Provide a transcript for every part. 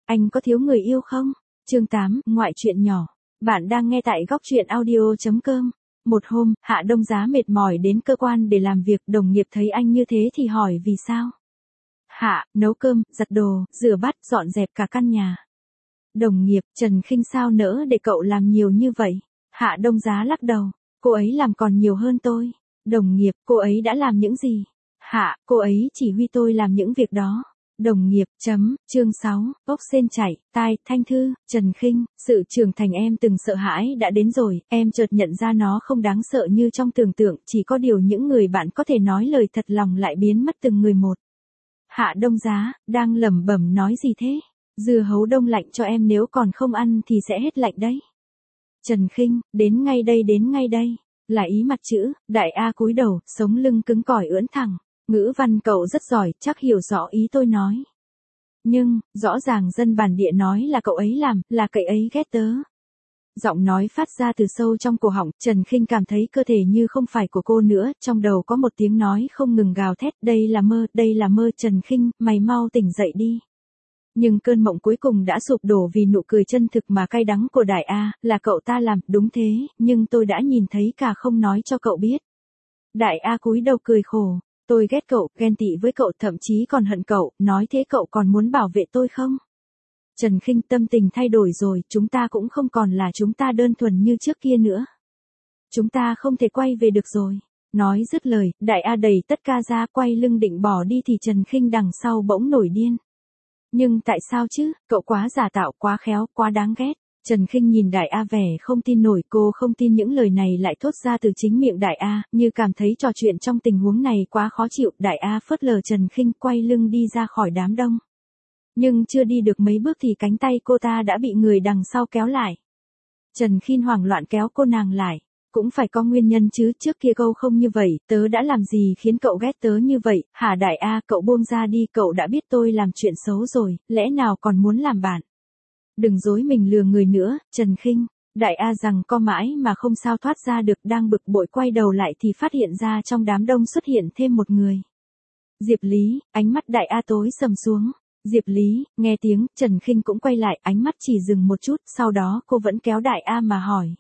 Anh có thiếu người yêu không? Chương 8, ngoại truyện nhỏ. Bạn đang nghe tại góc truyện audio.com. Một hôm, Hạ Đông Giá mệt mỏi đến cơ quan để làm việc, đồng nghiệp thấy anh như thế thì hỏi vì sao. Hạ, nấu cơm, giặt đồ, rửa bát, dọn dẹp cả căn nhà. Đồng nghiệp, Trần Khinh sao nỡ để cậu làm nhiều như vậy? Hạ Đông Giá lắc đầu, cô ấy làm còn nhiều hơn tôi. Đồng nghiệp, cô ấy đã làm những gì? Hạ, cô ấy chỉ huy tôi làm những việc đó. Đồng nghiệp, chương 6, ốc sên chảy, tai, Thanh Thư, Trần Khinh, sự trưởng thành em từng sợ hãi đã đến rồi, em chợt nhận ra nó không đáng sợ như trong tưởng tượng, chỉ có điều những người bạn có thể nói lời thật lòng lại biến mất từng người một. Hạ Đông Giá, đang lẩm bẩm nói gì thế? Dưa hấu đông lạnh cho em, nếu còn không ăn thì sẽ hết lạnh đấy. Trần Khinh, đến ngay đây, là ý mặt chữ, Đại A cúi đầu, sống lưng cứng cỏi ưỡn thẳng. Ngữ văn cậu rất giỏi, chắc hiểu rõ ý tôi nói. Nhưng, rõ ràng dân bản địa nói là cậu ấy làm, là cậu ấy ghét tớ. Giọng nói phát ra từ sâu trong cổ họng, Trần Khinh cảm thấy cơ thể như không phải của cô nữa, trong đầu có một tiếng nói không ngừng gào thét, đây là mơ, Trần Khinh, mày mau tỉnh dậy đi. Nhưng cơn mộng cuối cùng đã sụp đổ vì nụ cười chân thực mà cay đắng của Đại A, là cậu ta làm, đúng thế, nhưng tôi đã nhìn thấy cả không nói cho cậu biết. Đại A cúi đầu cười khổ. Tôi ghét cậu, ghen tị với cậu, thậm chí còn hận cậu, nói thế cậu còn muốn bảo vệ tôi không? Trần Khinh, tâm tình thay đổi rồi, chúng ta cũng không còn là chúng ta đơn thuần như trước kia nữa. Chúng ta không thể quay về được rồi. Nói dứt lời, Đại A đẩy tất ca ra, quay lưng định bỏ đi thì Trần Khinh đằng sau bỗng nổi điên. Nhưng tại sao chứ, cậu quá giả tạo, quá khéo, quá đáng ghét. Trần Khinh nhìn Đại A vẻ không tin nổi, cô không tin những lời này lại thốt ra từ chính miệng Đại A, như cảm thấy trò chuyện trong tình huống này quá khó chịu. Đại A phớt lờ Trần Khinh, quay lưng đi ra khỏi đám đông. Nhưng chưa đi được mấy bước thì cánh tay cô ta đã bị người đằng sau kéo lại. Trần Khinh hoảng loạn kéo cô nàng lại. Cũng phải có nguyên nhân chứ, trước kia câu không như vậy, tớ đã làm gì khiến cậu ghét tớ như vậy, hả Đại A, cậu buông ra đi, cậu đã biết tôi làm chuyện xấu rồi, lẽ nào còn muốn làm bạn? Đừng dối mình lừa người nữa, Trần Khinh. Đại A rằng co mãi mà không sao thoát ra được, đang bực bội quay đầu lại thì phát hiện ra trong đám đông xuất hiện thêm một người. Diệp Lý, ánh mắt Đại A tối sầm xuống. Diệp Lý, nghe tiếng, Trần Khinh cũng quay lại, ánh mắt chỉ dừng một chút, sau đó cô vẫn kéo Đại A mà hỏi.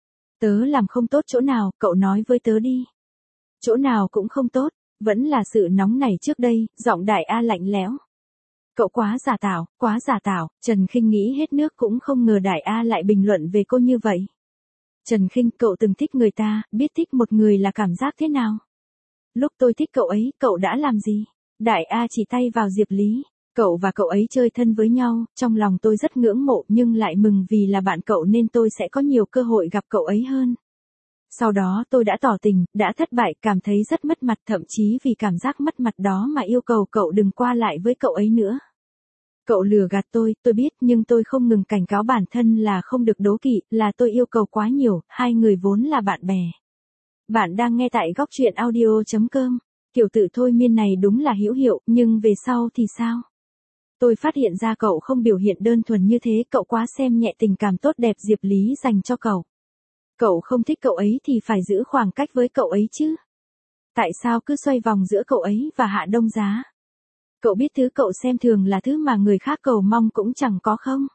Tớ làm không tốt chỗ nào, cậu nói với tớ đi. Chỗ nào cũng không tốt, vẫn là sự nóng nảy trước đây, giọng Đại A lạnh lẽo. Cậu quá giả tạo, Trần Khinh nghĩ hết nước cũng không ngờ Đại A lại bình luận về cô như vậy. Trần Khinh, cậu từng thích người ta, biết thích một người là cảm giác thế nào? Lúc tôi thích cậu ấy, cậu đã làm gì? Đại A chỉ tay vào Diệp Lý. Cậu và cậu ấy chơi thân với nhau, trong lòng tôi rất ngưỡng mộ nhưng lại mừng vì là bạn cậu nên tôi sẽ có nhiều cơ hội gặp cậu ấy hơn. Sau đó tôi đã tỏ tình, đã thất bại, cảm thấy rất mất mặt, thậm chí vì cảm giác mất mặt đó mà yêu cầu cậu đừng qua lại với cậu ấy nữa. Cậu lừa gạt tôi biết, nhưng tôi không ngừng cảnh cáo bản thân là không được đố kỵ, là tôi yêu cầu quá nhiều, hai người vốn là bạn bè. Bạn đang nghe tại góc truyện audio.com, kiểu tự thôi miên này đúng là hữu hiệu, nhưng về sau thì sao? Tôi phát hiện ra cậu không biểu hiện đơn thuần như thế, cậu quá xem nhẹ tình cảm tốt đẹp Diệp Lý dành cho cậu. Cậu không thích cậu ấy thì phải giữ khoảng cách với cậu ấy chứ. Tại sao cứ xoay vòng giữa cậu ấy và Hạ Đông Giá? Cậu biết thứ cậu xem thường là thứ mà người khác cầu mong cũng chẳng có không?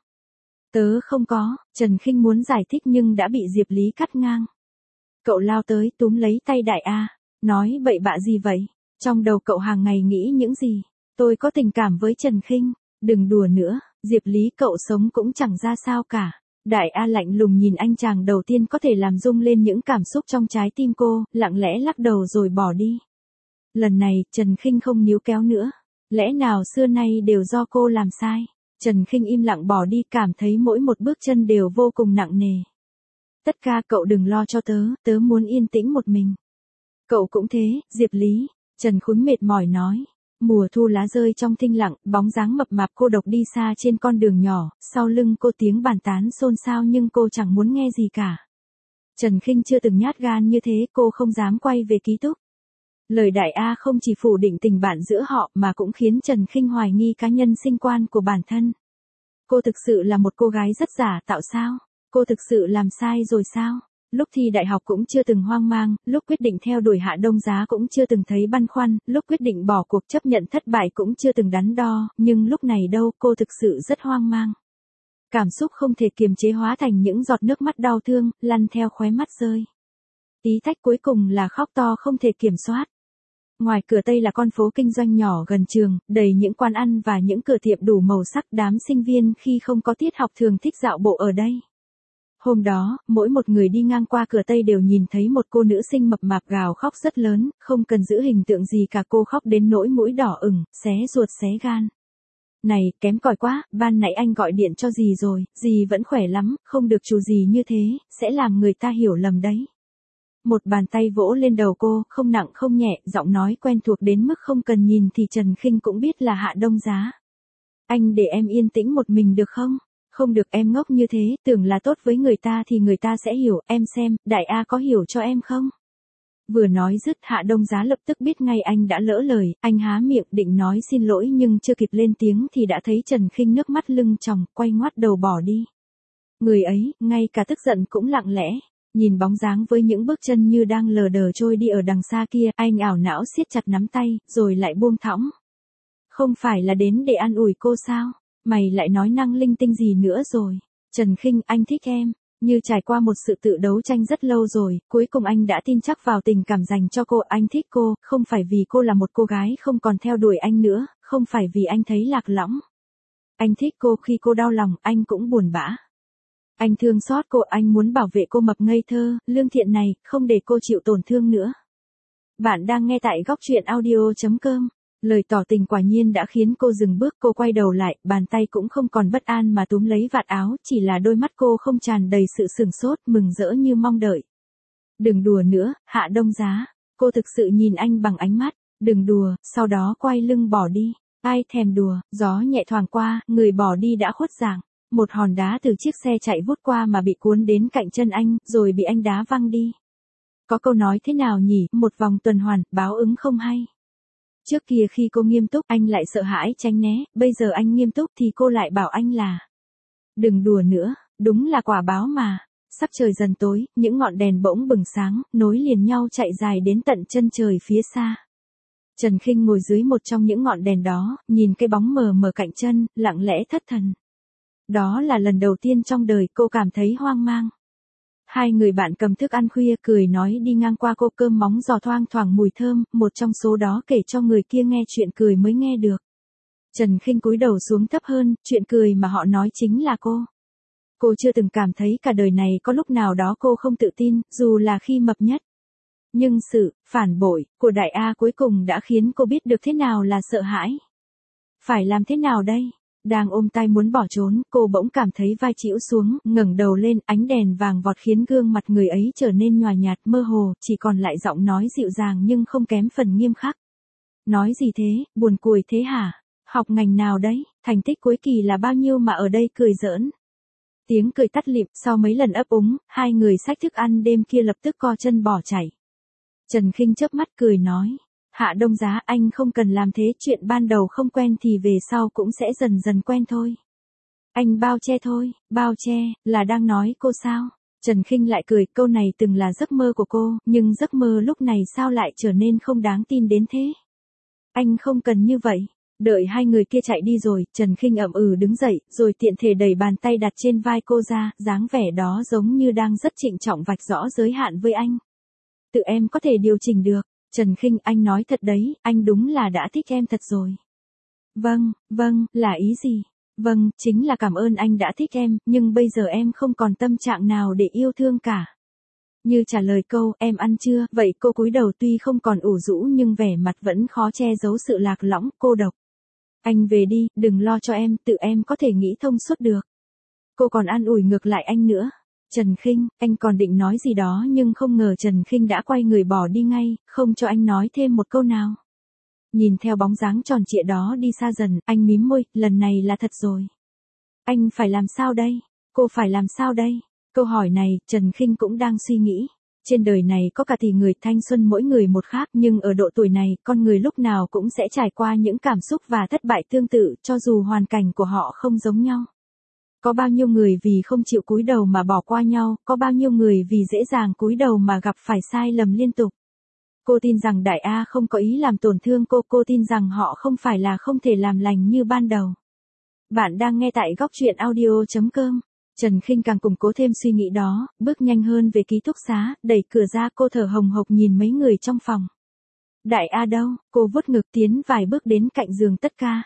Tớ không có, Trần Khinh muốn giải thích nhưng đã bị Diệp Lý cắt ngang. Cậu lao tới túm lấy tay Đại A, nói bậy bạ gì vậy? Trong đầu cậu hàng ngày nghĩ những gì? Tôi có tình cảm với Trần Khinh, đừng đùa nữa, Diệp Lý, cậu sống cũng chẳng ra sao cả. Đại A lạnh lùng nhìn anh chàng đầu tiên có thể làm rung lên những cảm xúc trong trái tim cô, lặng lẽ lắc đầu rồi bỏ đi. Lần này, Trần Khinh không níu kéo nữa. Lẽ nào xưa nay đều do cô làm sai? Trần Khinh im lặng bỏ đi, cảm thấy mỗi một bước chân đều vô cùng nặng nề. Tất cả cậu đừng lo cho tớ muốn yên tĩnh một mình. Cậu cũng thế, Diệp Lý, Trần Khúnh mệt mỏi nói. Mùa thu lá rơi trong thinh lặng, bóng dáng mập mạp cô độc đi xa trên con đường nhỏ, sau lưng cô tiếng bàn tán xôn xao nhưng cô chẳng muốn nghe gì cả. Trần Khinh chưa từng nhát gan như thế, cô không dám quay về ký túc. Lời Đại A không chỉ phủ định tình bạn giữa họ mà cũng khiến Trần Khinh hoài nghi cá nhân sinh quan của bản thân. Cô thực sự là một cô gái rất giả tạo sao? Cô thực sự làm sai rồi sao? Lúc thi đại học cũng chưa từng hoang mang, lúc quyết định theo đuổi Hạ Đông Giá cũng chưa từng thấy băn khoăn, lúc quyết định bỏ cuộc chấp nhận thất bại cũng chưa từng đắn đo, nhưng lúc này đâu, cô thực sự rất hoang mang. Cảm xúc không thể kiềm chế hóa thành những giọt nước mắt đau thương, lăn theo khóe mắt rơi. Tí tách cuối cùng là khóc to không thể kiểm soát. Ngoài cửa Tây là con phố kinh doanh nhỏ gần trường, đầy những quán ăn và những cửa tiệm đủ màu sắc. Đám sinh viên khi không có tiết học thường thích dạo bộ ở đây. Hôm đó, mỗi một người đi ngang qua cửa Tây đều nhìn thấy một cô nữ sinh mập mạp gào khóc rất lớn, không cần giữ hình tượng gì cả, cô khóc đến nỗi mũi đỏ ửng, xé ruột xé gan. Này, kém cỏi quá, ban nãy anh gọi điện cho dì rồi, dì vẫn khỏe lắm, không được chú dì như thế, sẽ làm người ta hiểu lầm đấy. Một bàn tay vỗ lên đầu cô, không nặng không nhẹ, giọng nói quen thuộc đến mức không cần nhìn thì Trần Khinh cũng biết là Hạ Đông Giá. Anh để em yên tĩnh một mình được không? Không được, em ngốc như thế, tưởng là tốt với người ta thì người ta sẽ hiểu, em xem, Đại A có hiểu cho em không? Vừa nói dứt, Hạ Đông Giá lập tức biết ngay anh đã lỡ lời, anh há miệng định nói xin lỗi nhưng chưa kịp lên tiếng thì đã thấy Trần Khinh nước mắt lưng tròng, quay ngoắt đầu bỏ đi. Người ấy, ngay cả tức giận cũng lặng lẽ, nhìn bóng dáng với những bước chân như đang lờ đờ trôi đi ở đằng xa kia, anh ảo não siết chặt nắm tay, rồi lại buông thõng. Không phải là đến để an ủi cô sao? Mày lại nói năng linh tinh gì nữa rồi? Trần Khinh, anh thích em. Như trải qua một sự tự đấu tranh rất lâu rồi, cuối cùng anh đã tin chắc vào tình cảm dành cho cô. Anh thích cô, không phải vì cô là một cô gái không còn theo đuổi anh nữa, không phải vì anh thấy lạc lõng. Anh thích cô khi cô đau lòng, anh cũng buồn bã. Anh thương xót cô, anh muốn bảo vệ cô mập ngây thơ, lương thiện này, không để cô chịu tổn thương nữa. Bạn đang nghe tại góc truyện audio.com. Lời tỏ tình quả nhiên đã khiến cô dừng bước, cô quay đầu lại, bàn tay cũng không còn bất an mà túm lấy vạt áo, chỉ là đôi mắt cô không tràn đầy sự sửng sốt, mừng rỡ như mong đợi. Đừng đùa nữa, Hạ Đông Giá. Cô thực sự nhìn anh bằng ánh mắt, đừng đùa, sau đó quay lưng bỏ đi. Ai thèm đùa, gió nhẹ thoảng qua, người bỏ đi đã khuất dạng. Một hòn đá từ chiếc xe chạy vút qua mà bị cuốn đến cạnh chân anh, rồi bị anh đá văng đi. Có câu nói thế nào nhỉ, một vòng tuần hoàn, báo ứng không hay. Trước kia khi cô nghiêm túc, anh lại sợ hãi tránh né, bây giờ anh nghiêm túc thì cô lại bảo anh là đừng đùa nữa, đúng là quả báo mà. Sắc trời dần tối, những ngọn đèn bỗng bừng sáng, nối liền nhau chạy dài đến tận chân trời phía xa. Trần Khinh ngồi dưới một trong những ngọn đèn đó, nhìn cái bóng mờ mờ cạnh chân, lặng lẽ thất thần. Đó là lần đầu tiên trong đời cô cảm thấy hoang mang. Hai người bạn cầm thức ăn khuya cười nói đi ngang qua cô, cơm móng giò thoang thoảng mùi thơm, một trong số đó kể cho người kia nghe chuyện cười mới nghe được. Trần Khinh cúi đầu xuống thấp hơn, chuyện cười mà họ nói chính là cô. Cô chưa từng cảm thấy cả đời này có lúc nào đó cô không tự tin, dù là khi mập nhất. Nhưng sự phản bội của Đại A cuối cùng đã khiến cô biết được thế nào là sợ hãi. Phải làm thế nào đây? Đang ôm tay muốn bỏ trốn, cô bỗng cảm thấy vai chĩu xuống, ngẩng đầu lên, ánh đèn vàng vọt khiến gương mặt người ấy trở nên nhòa nhạt mơ hồ, chỉ còn lại giọng nói dịu dàng nhưng không kém phần nghiêm khắc. Nói gì thế, buồn cười thế hả? Học ngành nào đấy, thành tích cuối kỳ là bao nhiêu mà ở đây cười giỡn? Tiếng cười tắt lịm, sau mấy lần ấp úng, hai người xách thức ăn đêm kia lập tức co chân bỏ chạy. Trần Khinh chớp mắt cười nói. Hạ Đông Giá, anh không cần làm thế, chuyện ban đầu không quen thì về sau cũng sẽ dần dần quen thôi. Anh bao che thôi, bao che, là đang nói cô sao? Trần Khinh lại cười, câu này từng là giấc mơ của cô, nhưng giấc mơ lúc này sao lại trở nên không đáng tin đến thế? Anh không cần như vậy. Đợi hai người kia chạy đi rồi, Trần Khinh ậm đứng dậy, rồi tiện thể đẩy bàn tay đặt trên vai cô ra, dáng vẻ đó giống như đang rất trịnh trọng vạch rõ giới hạn với anh. Tự em có thể điều chỉnh được. Trần Khinh, anh nói thật đấy, anh đúng là đã thích em thật rồi. Vâng, là ý gì? Vâng, chính là cảm ơn anh đã thích em, nhưng bây giờ em không còn tâm trạng nào để yêu thương cả. Như trả lời câu, em ăn chưa, vậy cô cúi đầu tuy không còn ủ rũ nhưng vẻ mặt vẫn khó che giấu sự lạc lõng, cô độc. Anh về đi, đừng lo cho em, tự em có thể nghĩ thông suốt được. Cô còn an ủi ngược lại anh nữa. Trần Khinh, anh còn định nói gì đó nhưng không ngờ Trần Khinh đã quay người bỏ đi ngay, không cho anh nói thêm một câu nào. Nhìn theo bóng dáng tròn trịa đó đi xa dần, anh mím môi, lần này là thật rồi. Anh phải làm sao đây? Cô phải làm sao đây? Câu hỏi này, Trần Khinh cũng đang suy nghĩ. Trên đời này có cả tỷ người, thanh xuân mỗi người một khác, nhưng ở độ tuổi này, con người lúc nào cũng sẽ trải qua những cảm xúc và thất bại tương tự, cho dù hoàn cảnh của họ không giống nhau. Có bao nhiêu người vì không chịu cúi đầu mà bỏ qua nhau, có bao nhiêu người vì dễ dàng cúi đầu mà gặp phải sai lầm liên tục. Cô tin rằng Đại A không có ý làm tổn thương cô tin rằng họ không phải là không thể làm lành như ban đầu. Bạn đang nghe tại góc truyện audio.com. Trần Khinh càng củng cố thêm suy nghĩ đó, bước nhanh hơn về ký túc xá, đẩy cửa ra cô thở hồng hộc nhìn mấy người trong phòng. Đại A đâu? Cô vuốt ngực tiến vài bước đến cạnh giường Tất Ca.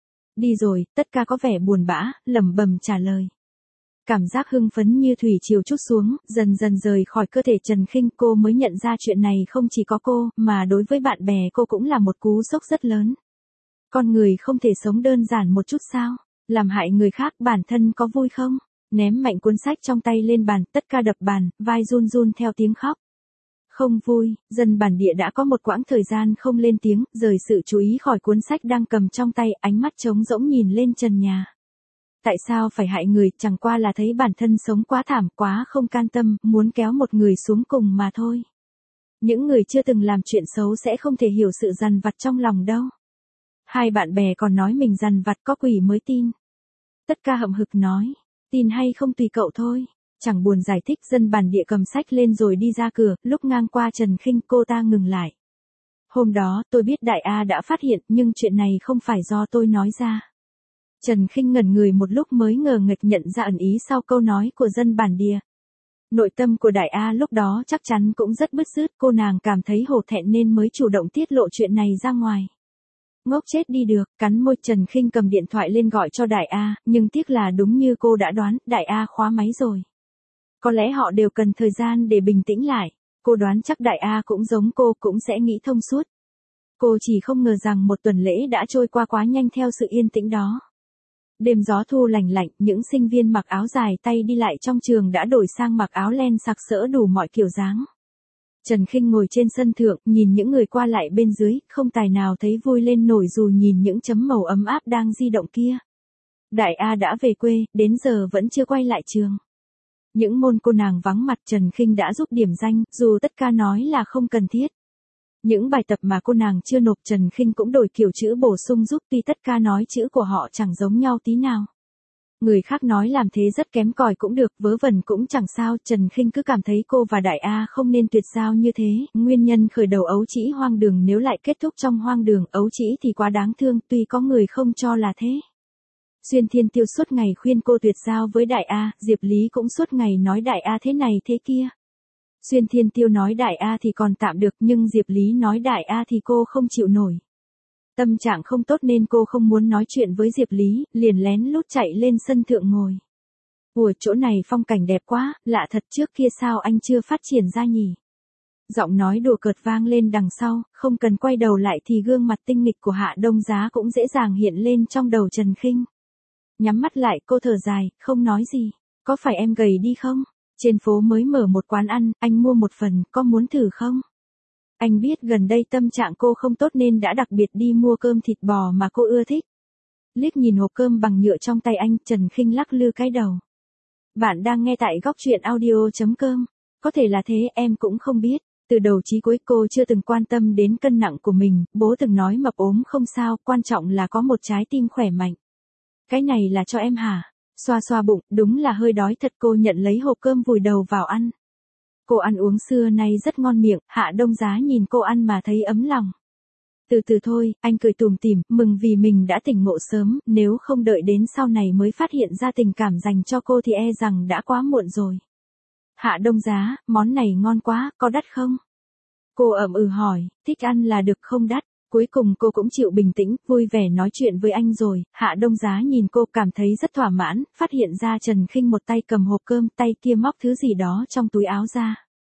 Đi rồi, Tất Ca có vẻ buồn bã, lẩm bẩm trả lời. Cảm giác hưng phấn như thủy triều trút xuống, dần dần rời khỏi cơ thể Trần Khinh, cô mới nhận ra chuyện này không chỉ có cô, mà đối với bạn bè cô cũng là một cú sốc rất lớn. Con người không thể sống đơn giản một chút sao? Làm hại người khác bản thân có vui không? Ném mạnh cuốn sách trong tay lên bàn, Tất Ca đập bàn, vai run run theo tiếng khóc. Không vui, dân bản địa đã có một quãng thời gian không lên tiếng, rời sự chú ý khỏi cuốn sách đang cầm trong tay, ánh mắt trống rỗng nhìn lên trần nhà. Tại sao phải hại người, chẳng qua là thấy bản thân sống quá thảm, quá không can tâm, muốn kéo một người xuống cùng mà thôi. Những người chưa từng làm chuyện xấu sẽ không thể hiểu sự dằn vặt trong lòng đâu. Hai bạn bè còn nói mình dằn vặt có quỷ mới tin. Tất Ca hậm hực nói, tin hay không tùy cậu thôi. Chẳng buồn giải thích, dân bản địa cầm sách lên rồi đi ra cửa, lúc ngang qua Trần Khinh cô ta ngừng lại. Hôm đó tôi biết Đại A đã phát hiện, nhưng chuyện này không phải do tôi nói ra. Trần Khinh ngẩn người một lúc mới ngờ nghệch nhận ra ẩn ý sau câu nói của dân bản địa. Nội tâm của Đại A lúc đó chắc chắn cũng rất bứt rứt, cô nàng cảm thấy hổ thẹn nên mới chủ động tiết lộ chuyện này ra ngoài. Ngốc chết đi được, cắn môi, Trần Khinh cầm điện thoại lên gọi cho Đại A, nhưng tiếc là đúng như cô đã đoán, Đại A khóa máy rồi. Có lẽ họ đều cần thời gian để bình tĩnh lại, cô đoán chắc Đại A cũng giống cô, cũng sẽ nghĩ thông suốt. Cô chỉ không ngờ rằng một tuần lễ đã trôi qua quá nhanh theo sự yên tĩnh đó. Đêm gió thu lành lạnh, những sinh viên mặc áo dài tay đi lại trong trường đã đổi sang mặc áo len sặc sỡ đủ mọi kiểu dáng. Trần Khinh ngồi trên sân thượng, nhìn những người qua lại bên dưới, không tài nào thấy vui lên nổi dù nhìn những chấm màu ấm áp đang di động kia. Đại A đã về quê, đến giờ vẫn chưa quay lại trường. Những môn cô nàng vắng mặt Trần Khinh đã giúp điểm danh, dù Tất Ca nói là không cần thiết. Những bài tập mà cô nàng chưa nộp Trần Khinh cũng đổi kiểu chữ bổ sung giúp, tuy Tất Ca nói chữ của họ chẳng giống nhau tí nào. Người khác nói làm thế rất kém cỏi cũng được, vớ vẩn cũng chẳng sao, Trần Khinh cứ cảm thấy cô và Đại A không nên tuyệt giao như thế, nguyên nhân khởi đầu ấu trĩ hoang đường nếu lại kết thúc trong hoang đường, ấu trĩ thì quá đáng thương, tuy có người không cho là thế. Xuyên Thiên Tiêu suốt ngày khuyên cô tuyệt giao với Đại A, Diệp Lý cũng suốt ngày nói Đại A thế này thế kia. Xuyên Thiên Tiêu nói Đại A thì còn tạm được, nhưng Diệp Lý nói Đại A thì cô không chịu nổi. Tâm trạng không tốt nên cô không muốn nói chuyện với Diệp Lý, liền lén lút chạy lên sân thượng ngồi. Ủa, chỗ này phong cảnh đẹp quá, lạ thật, trước kia sao anh chưa phát triển ra nhỉ? Giọng nói đùa cợt vang lên đằng sau, không cần quay đầu lại thì gương mặt tinh nghịch của Hạ Đông Giá cũng dễ dàng hiện lên trong đầu Trần Khinh. Nhắm mắt lại, cô thở dài, không nói gì. Có phải em gầy đi không? Trên phố mới mở một quán ăn, anh mua một phần, có muốn thử không? Anh biết gần đây tâm trạng cô không tốt nên đã đặc biệt đi mua cơm thịt bò mà cô ưa thích. Liếc nhìn hộp cơm bằng nhựa trong tay anh, Trần Khinh lắc lư cái đầu. Bạn đang nghe tại góc truyện audio.com. Có thể là thế, em cũng không biết. Từ đầu chí cuối cô chưa từng quan tâm đến cân nặng của mình, bố từng nói mập ốm không sao, quan trọng là có một trái tim khỏe mạnh. Cái này là cho em hả? Xoa xoa bụng, đúng là hơi đói thật, cô nhận lấy hộp cơm vùi đầu vào ăn. Cô ăn uống xưa nay rất ngon miệng, Hạ Đông Giá nhìn cô ăn mà thấy ấm lòng. Từ từ thôi, anh cười tủm tỉm, mừng vì mình đã tỉnh ngộ sớm, nếu không đợi đến sau này mới phát hiện ra tình cảm dành cho cô thì e rằng đã quá muộn rồi. Hạ Đông Giá, món này ngon quá, có đắt không? Cô ậm ừ hỏi, thích ăn là được, không đắt. Cuối cùng cô cũng chịu bình tĩnh, vui vẻ nói chuyện với anh rồi. Hạ Đông Giá nhìn cô cảm thấy rất thỏa mãn, phát hiện ra Trần Khinh một tay cầm hộp cơm, tay kia móc thứ gì đó trong túi áo ra.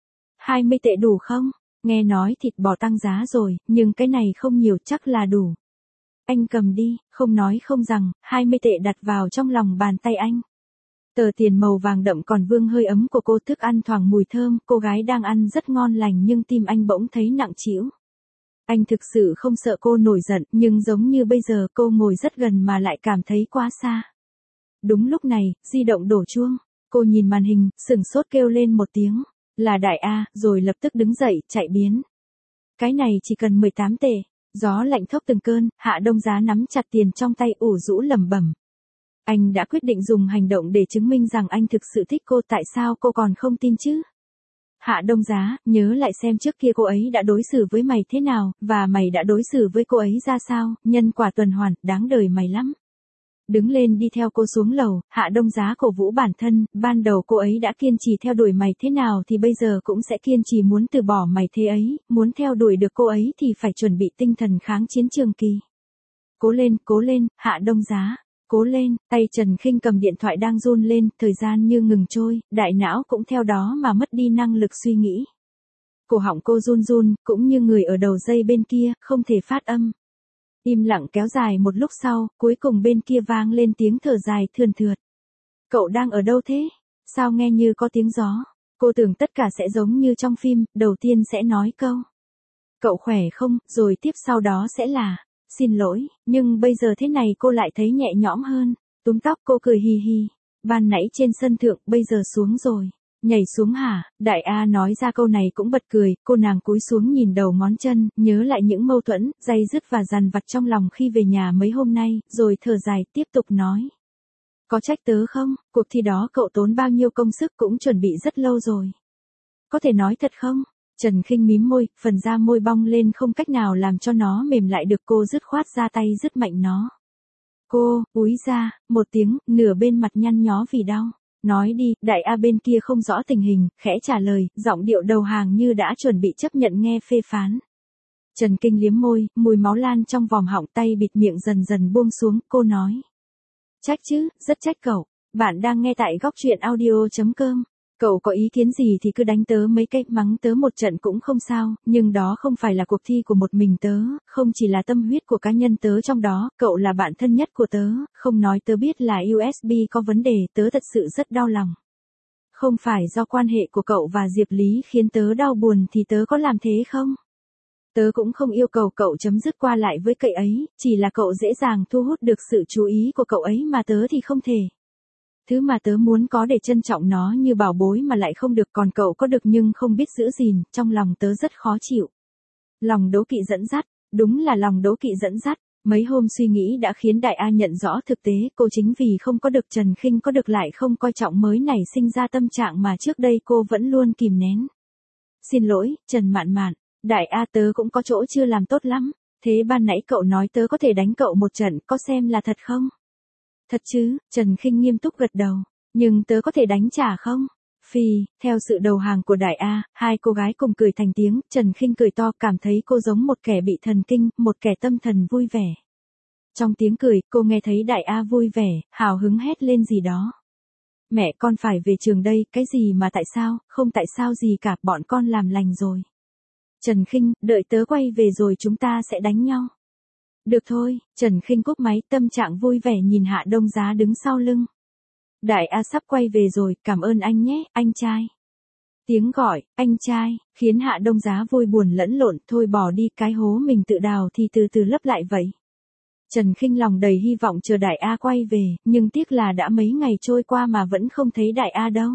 20 tệ đủ không? Nghe nói thịt bò tăng giá rồi, nhưng cái này không nhiều, chắc là đủ. Anh cầm đi, không nói không rằng, 20 tệ đặt vào trong lòng bàn tay anh. Tờ tiền màu vàng đậm còn vương hơi ấm của cô, thức ăn thoảng mùi thơm, cô gái đang ăn rất ngon lành nhưng tim anh bỗng thấy nặng trĩu. Anh thực sự không sợ cô nổi giận, nhưng giống như bây giờ cô ngồi rất gần mà lại cảm thấy quá xa. Đúng lúc này, di động đổ chuông. Cô nhìn màn hình, sửng sốt kêu lên một tiếng. Là Đại A, rồi lập tức đứng dậy, chạy biến. Cái này chỉ cần 18 tệ. Gió lạnh thốc từng cơn, Hạ Đông Giá nắm chặt tiền trong tay ủ rũ lẩm bẩm. Anh đã quyết định dùng hành động để chứng minh rằng anh thực sự thích cô, tại sao cô còn không tin chứ? Hạ Đông Giá, nhớ lại xem trước kia cô ấy đã đối xử với mày thế nào, và mày đã đối xử với cô ấy ra sao, nhân quả tuần hoàn, đáng đời mày lắm. Đứng lên đi theo cô xuống lầu, Hạ Đông Giá cổ vũ bản thân, ban đầu cô ấy đã kiên trì theo đuổi mày thế nào thì bây giờ cũng sẽ kiên trì muốn từ bỏ mày thế ấy, muốn theo đuổi được cô ấy thì phải chuẩn bị tinh thần kháng chiến trường kỳ. Cố lên, Hạ Đông Giá. Cố lên, tay Trần Khinh cầm điện thoại đang run lên, thời gian như ngừng trôi, đại não cũng theo đó mà mất đi năng lực suy nghĩ. Cổ họng cô run run, cũng như người ở đầu dây bên kia, không thể phát âm. Im lặng kéo dài một lúc sau, cuối cùng bên kia vang lên tiếng thở dài thườn thượt. Cậu đang ở đâu thế? Sao nghe như có tiếng gió? Cô tưởng tất cả sẽ giống như trong phim, đầu tiên sẽ nói câu. Cậu khỏe không, rồi tiếp sau đó sẽ là. Xin lỗi, nhưng bây giờ thế này cô lại thấy nhẹ nhõm hơn. Túm tóc cô cười hì hì. Ban nãy trên sân thượng, bây giờ xuống rồi. Nhảy xuống hả? Đại A nói ra câu này cũng bật cười, cô nàng cúi xuống nhìn đầu ngón chân, nhớ lại những mâu thuẫn, day dứt và dằn vặt trong lòng khi về nhà mấy hôm nay, rồi thở dài tiếp tục nói. Có trách tớ không? Cuộc thi đó cậu tốn bao nhiêu công sức cũng chuẩn bị rất lâu rồi. Có thể nói thật không? Trần Khinh mím môi, phần da môi bong lên không cách nào làm cho nó mềm lại được, cô dứt khoát ra tay dứt mạnh nó. Cô, úi ra, một tiếng, nửa bên mặt nhăn nhó vì đau. Nói đi, đại A bên kia không rõ tình hình, khẽ trả lời, giọng điệu đầu hàng như đã chuẩn bị chấp nhận nghe phê phán. Trần Kinh liếm môi, mùi máu lan trong vòm họng, tay bịt miệng dần dần buông xuống, cô nói. Trách chứ, rất trách cậu. Bạn đang nghe tại góc truyện audio.com. Cậu có ý kiến gì thì cứ đánh tớ mấy cái, mắng tớ một trận cũng không sao, nhưng đó không phải là cuộc thi của một mình tớ, không chỉ là tâm huyết của cá nhân tớ trong đó, cậu là bạn thân nhất của tớ, không nói tớ biết là USB có vấn đề, tớ thật sự rất đau lòng. Không phải do quan hệ của cậu và Diệp Lý khiến tớ đau buồn thì tớ có làm thế không? Tớ cũng không yêu cầu cậu chấm dứt qua lại với cậu ấy, chỉ là cậu dễ dàng thu hút được sự chú ý của cậu ấy mà tớ thì không thể. Thứ mà tớ muốn có để trân trọng nó như bảo bối mà lại không được, còn cậu có được nhưng không biết giữ gìn, trong lòng tớ rất khó chịu. Lòng đố kỵ dẫn dắt, đúng là lòng đố kỵ dẫn dắt, mấy hôm suy nghĩ đã khiến Đại A nhận rõ thực tế, cô chính vì không có được Trần Khinh có được lại không coi trọng mới nảy sinh ra tâm trạng mà trước đây cô vẫn luôn kìm nén. Xin lỗi, Trần Mạn Mạn, Đại A tớ cũng có chỗ chưa làm tốt lắm, thế ban nãy cậu nói tớ có thể đánh cậu một trận, có xem là thật không? Thật chứ, Trần Khinh nghiêm túc gật đầu. Nhưng tớ có thể đánh trả không? Phi, theo sự đầu hàng của Đại A, hai cô gái cùng cười thành tiếng, Trần Khinh cười to, cảm thấy cô giống một kẻ bị thần kinh, một kẻ tâm thần vui vẻ. Trong tiếng cười, cô nghe thấy Đại A vui vẻ, hào hứng hét lên gì đó. Mẹ con phải về trường đây, cái gì mà tại sao, không tại sao gì cả, bọn con làm lành rồi. Trần Khinh, đợi tớ quay về rồi chúng ta sẽ đánh nhau. Được thôi, Trần Khinh cúp máy, tâm trạng vui vẻ nhìn Hạ Đông Giá đứng sau lưng. Đại A sắp quay về rồi, cảm ơn anh nhé, anh trai. Tiếng gọi, anh trai, khiến Hạ Đông Giá vui buồn lẫn lộn, thôi bỏ đi, cái hố mình tự đào thì từ từ lấp lại vậy. Trần Khinh lòng đầy hy vọng chờ Đại A quay về, nhưng tiếc là đã mấy ngày trôi qua mà vẫn không thấy Đại A đâu.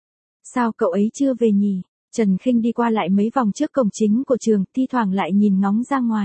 Sao cậu ấy chưa về nhỉ? Trần Khinh đi qua lại mấy vòng trước cổng chính của trường, thi thoảng lại nhìn ngóng ra ngoài.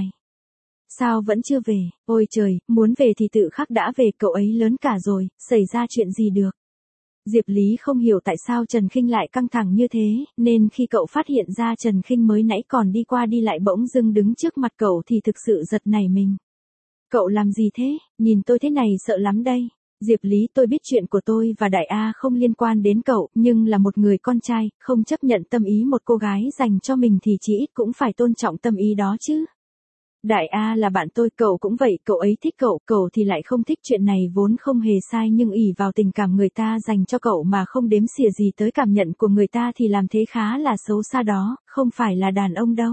Sao vẫn chưa về? Ôi trời, muốn về thì tự khắc đã về, cậu ấy lớn cả rồi, xảy ra chuyện gì được? Diệp Lý không hiểu tại sao Trần Khinh lại căng thẳng như thế, nên khi cậu phát hiện ra Trần Khinh mới nãy còn đi qua đi lại bỗng dưng đứng trước mặt cậu thì thực sự giật nảy mình. Cậu làm gì thế? Nhìn tôi thế này sợ lắm đây. Diệp Lý, tôi biết chuyện của tôi và Đại A không liên quan đến cậu, nhưng là một người con trai, không chấp nhận tâm ý một cô gái dành cho mình thì chỉ ít cũng phải tôn trọng tâm ý đó chứ. Đại A là bạn tôi, cậu cũng vậy, cậu ấy thích cậu thì lại không thích, chuyện này vốn không hề sai, nhưng ỷ vào tình cảm người ta dành cho cậu mà không đếm xỉa gì tới cảm nhận của người ta thì làm thế khá là xấu xa đó, không phải là đàn ông đâu.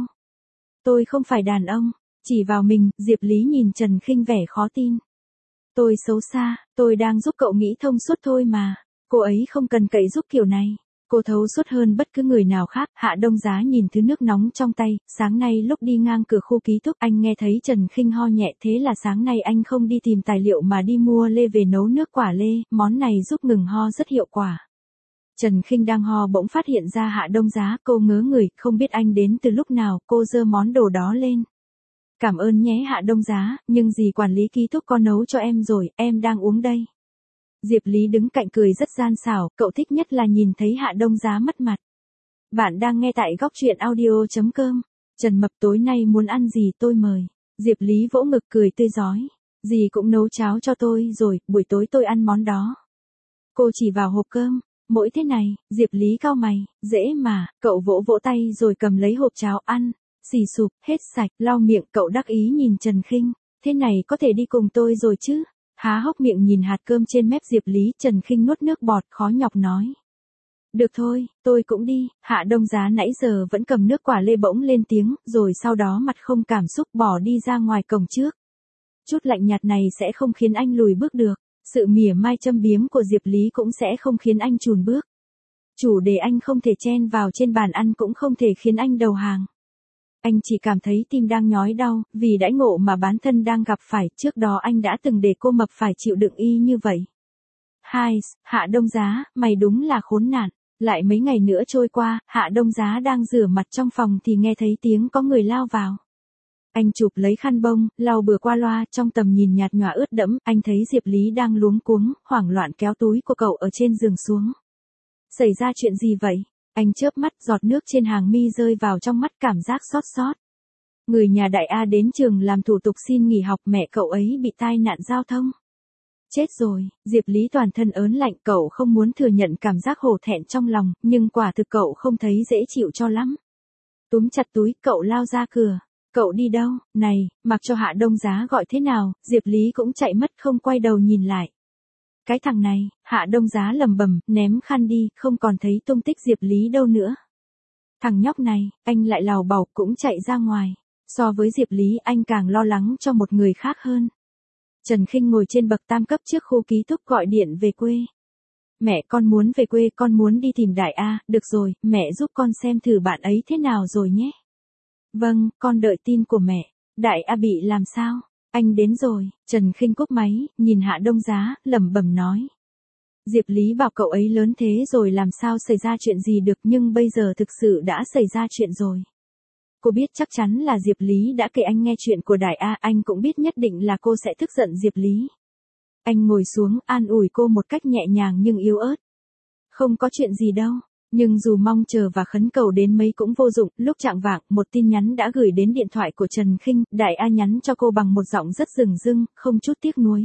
Tôi không phải đàn ông, chỉ vào mình, Diệp Lý nhìn Trần Khinh vẻ khó tin. Tôi xấu xa, tôi đang giúp cậu nghĩ thông suốt thôi mà, cô ấy không cần cậy giúp kiểu này. Cô thấu suốt hơn bất cứ người nào khác. Hạ Đông Giá nhìn thứ nước nóng trong tay, sáng nay lúc đi ngang cửa khu ký túc anh nghe thấy Trần Khinh ho nhẹ, thế là sáng nay anh không đi tìm tài liệu mà đi mua lê về nấu nước quả lê, món này giúp ngừng ho rất hiệu quả. Trần Khinh đang ho bỗng phát hiện ra Hạ Đông Giá, cô ngớ người, không biết anh đến từ lúc nào, cô giơ món đồ đó lên. Cảm ơn nhé Hạ Đông Giá, nhưng dì quản lý ký túc có nấu cho em rồi, em đang uống đây. Diệp Lý đứng cạnh cười rất gian xảo, cậu thích nhất là nhìn thấy Hạ Đông Giá mất mặt. Bạn đang nghe tại góc truyện audio.com. Trần Mập tối nay muốn ăn gì tôi mời. Diệp Lý vỗ ngực cười tươi rói. Dì cũng nấu cháo cho tôi rồi, buổi tối tôi ăn món đó. Cô chỉ vào hộp cơm. Mỗi thế này, Diệp Lý cau mày, dễ mà, cậu vỗ vỗ tay rồi cầm lấy hộp cháo ăn. Xì sụp, hết sạch, lau miệng cậu đắc ý nhìn Trần Khinh. Thế này có thể đi cùng tôi rồi chứ? Há hốc miệng nhìn hạt cơm trên mép Diệp Lý, Trần Khinh nuốt nước bọt khó nhọc nói. Được thôi, tôi cũng đi. Hạ Đông Giá nãy giờ vẫn cầm nước quả lê bỗng lên tiếng, rồi sau đó mặt không cảm xúc bỏ đi ra ngoài cổng trước. Chút lạnh nhạt này sẽ không khiến anh lùi bước được. Sự mỉa mai châm biếm của Diệp Lý cũng sẽ không khiến anh chùn bước. Chủ đề anh không thể chen vào trên bàn ăn cũng không thể khiến anh đầu hàng. Anh chỉ cảm thấy tim đang nhói đau, vì đãi ngộ mà bản thân đang gặp phải, trước đó anh đã từng để cô Mập phải chịu đựng y như vậy. Hạ Đông Giá, mày đúng là khốn nạn. Lại mấy ngày nữa trôi qua, Hạ Đông Giá đang rửa mặt trong phòng thì nghe thấy tiếng có người lao vào. Anh chụp lấy khăn bông, lau bừa qua loa, trong tầm nhìn nhạt nhòa ướt đẫm, anh thấy Diệp Lý đang luống cuống, hoảng loạn kéo túi của cậu ở trên giường xuống. Xảy ra chuyện gì vậy? Anh chớp mắt, giọt nước trên hàng mi rơi vào trong mắt, cảm giác xót xót. Người nhà Đại A đến trường làm thủ tục xin nghỉ học, mẹ cậu ấy bị tai nạn giao thông. Chết rồi, Diệp Lý toàn thân ớn lạnh, cậu không muốn thừa nhận cảm giác hổ thẹn trong lòng, nhưng quả thực cậu không thấy dễ chịu cho lắm. Túm chặt túi, cậu lao ra cửa. Cậu đi đâu? Này, mặc cho Hạ Đông Giá gọi thế nào, Diệp Lý cũng chạy mất không quay đầu nhìn lại. Cái thằng này, Hạ Đông Giá lầm bầm, ném khăn đi, không còn thấy tung tích Diệp Lý đâu nữa. Thằng nhóc này, anh lại lào bào cũng chạy ra ngoài. So với Diệp Lý anh càng lo lắng cho một người khác hơn. Trần Khinh ngồi trên bậc tam cấp trước khu ký túc gọi điện về quê. Mẹ con muốn về quê, con muốn đi tìm Đại A, được rồi, mẹ giúp con xem thử bạn ấy thế nào rồi nhé. Vâng, con đợi tin của mẹ. Đại A bị làm sao? Anh đến rồi. Trần Khinh cúp máy, nhìn Hạ Đông Giá, lẩm bẩm nói. Diệp Lý bảo cậu ấy lớn thế rồi làm sao xảy ra chuyện gì được, nhưng bây giờ thực sự đã xảy ra chuyện rồi. Cô biết chắc chắn là Diệp Lý đã kể anh nghe chuyện của Đại A, anh cũng biết nhất định là cô sẽ tức giận Diệp Lý. Anh ngồi xuống, an ủi cô một cách nhẹ nhàng nhưng yếu ớt. Không có chuyện gì đâu. Nhưng dù mong chờ và khấn cầu đến mấy cũng vô dụng, lúc chạng vạng, một tin nhắn đã gửi đến điện thoại của Trần Khinh, Đại A nhắn cho cô bằng một giọng rất dửng dưng, không chút tiếc nuối.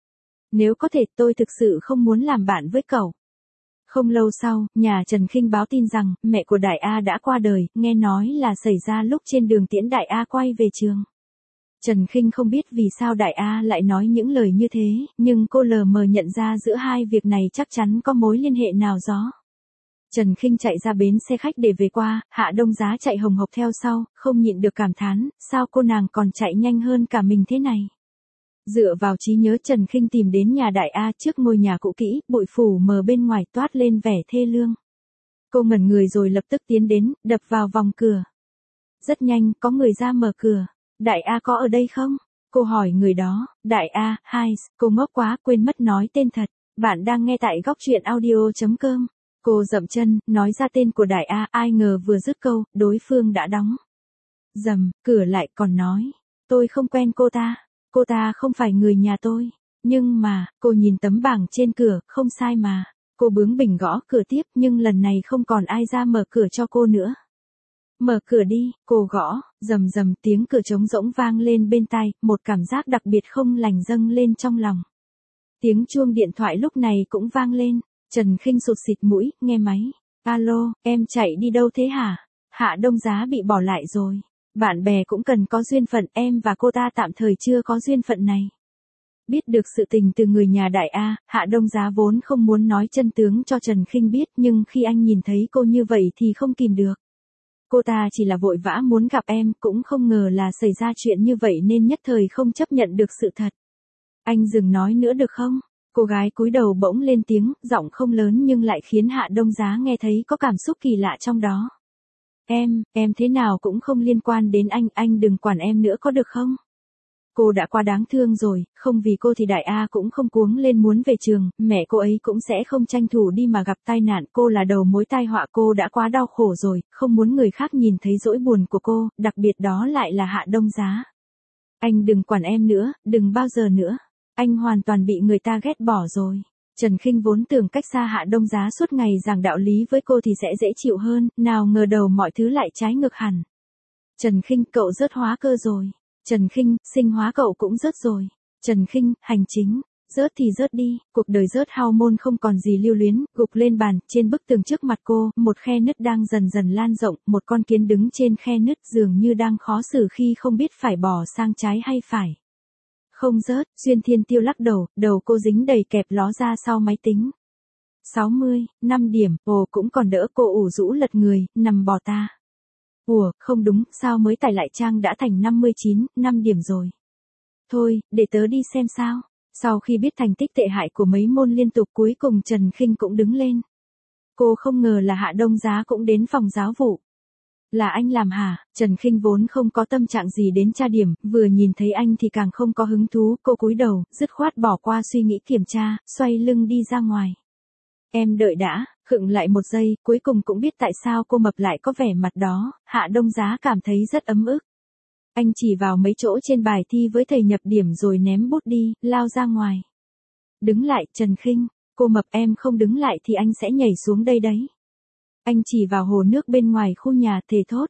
Nếu có thể, tôi thực sự không muốn làm bạn với cậu. Không lâu sau, nhà Trần Khinh báo tin rằng, mẹ của Đại A đã qua đời, nghe nói là xảy ra lúc trên đường tiễn Đại A quay về trường. Trần Khinh không biết vì sao Đại A lại nói những lời như thế, nhưng cô lờ mờ nhận ra giữa hai việc này chắc chắn có mối liên hệ nào đó. Trần Khinh chạy ra bến xe khách để về qua, Hạ Đông Giá chạy hồng hộc theo sau, không nhịn được cảm thán, sao cô nàng còn chạy nhanh hơn cả mình thế này. Dựa vào trí nhớ, Trần Khinh tìm đến nhà Đại A, trước ngôi nhà cũ kỹ, bụi phủ mờ bên ngoài toát lên vẻ thê lương. Cô ngẩn người rồi lập tức tiến đến, đập vào vòng cửa. Rất nhanh, có người ra mở cửa. Đại A có ở đây không? Cô hỏi người đó. Đại A, cô ngốc quá, quên mất nói tên thật. Bạn đang nghe tại góc truyện audio.com. Cô dậm chân, nói ra tên của Đại A, ai ngờ vừa dứt câu, đối phương đã đóng. Dầm, cửa lại còn nói. Tôi không quen cô ta không phải người nhà tôi. Nhưng mà, cô nhìn tấm bảng trên cửa, không sai mà. Cô bướng bỉnh gõ cửa tiếp, nhưng lần này không còn ai ra mở cửa cho cô nữa. Mở cửa đi, cô gõ, rầm rầm tiếng cửa trống rỗng vang lên bên tai, một cảm giác đặc biệt không lành dâng lên trong lòng. Tiếng chuông điện thoại lúc này cũng vang lên. Trần Khinh sụt xịt mũi, nghe máy. Alo, em chạy đi đâu thế hả? Hạ Đông Giá bị bỏ lại rồi. Bạn bè cũng cần có duyên phận, em và cô ta tạm thời chưa có duyên phận này. Biết được sự tình từ người nhà Đại A, Hạ Đông Giá vốn không muốn nói chân tướng cho Trần Khinh biết, nhưng khi anh nhìn thấy cô như vậy thì không kìm được. Cô ta chỉ là vội vã muốn gặp em, cũng không ngờ là xảy ra chuyện như vậy nên nhất thời không chấp nhận được sự thật. Anh dừng nói nữa được không? Cô gái cúi đầu bỗng lên tiếng, giọng không lớn nhưng lại khiến Hạ Đông Giá nghe thấy có cảm xúc kỳ lạ trong đó. Em thế nào cũng không liên quan đến anh đừng quản em nữa có được không? Cô đã quá đáng thương rồi, không vì cô thì Đại A cũng không cuống lên muốn về trường, mẹ cô ấy cũng sẽ không tranh thủ đi mà gặp tai nạn, cô là đầu mối tai họa, cô đã quá đau khổ rồi, không muốn người khác nhìn thấy nỗi buồn của cô, đặc biệt đó lại là Hạ Đông Giá. Anh đừng quản em nữa, đừng bao giờ nữa. Anh hoàn toàn bị người ta ghét bỏ rồi. Trần Khinh vốn tưởng cách xa Hạ Đông Giá suốt ngày giảng đạo lý với cô thì sẽ dễ chịu hơn, nào ngờ đầu mọi thứ lại trái ngược hẳn. Trần Khinh, cậu rớt hóa cơ rồi. Trần Khinh, sinh hóa cậu cũng rớt rồi. Trần Khinh, hành chính. Rớt thì rớt đi, cuộc đời rớt hormone không còn gì lưu luyến, gục lên bàn, trên bức tường trước mặt cô, một khe nứt đang dần dần lan rộng, một con kiến đứng trên khe nứt dường như đang khó xử khi không biết phải bỏ sang trái hay phải. Không rớt, Xuyên Thiên Tiêu lắc đầu cô dính đầy kẹp ló ra sau máy tính. 60, 5 điểm, ồ cũng còn đỡ, cô ủ rũ lật người, nằm bò ta. Ủa, không đúng, sao mới tải lại trang đã thành 59, 5 điểm rồi. Thôi, để tớ đi xem sao. Sau khi biết thành tích tệ hại của mấy môn liên tục cuối cùng Trần Khinh cũng đứng lên. Cô không ngờ là Hạ Đông Giá cũng đến phòng giáo vụ. Là anh làm hả? Trần Khinh vốn không có tâm trạng gì đến tra điểm, vừa nhìn thấy anh thì càng không có hứng thú, cô cúi đầu, dứt khoát bỏ qua suy nghĩ kiểm tra, xoay lưng đi ra ngoài. Em đợi đã, khựng lại một giây, cuối cùng cũng biết tại sao cô mập lại có vẻ mặt đó, Hạ Đông Giá cảm thấy rất ấm ức. Anh chỉ vào mấy chỗ trên bài thi với thầy nhập điểm rồi ném bút đi, lao ra ngoài. Đứng lại, Trần Khinh, cô mập, em không đứng lại thì anh sẽ nhảy xuống đây đấy. Anh chỉ vào hồ nước bên ngoài khu nhà thề thốt.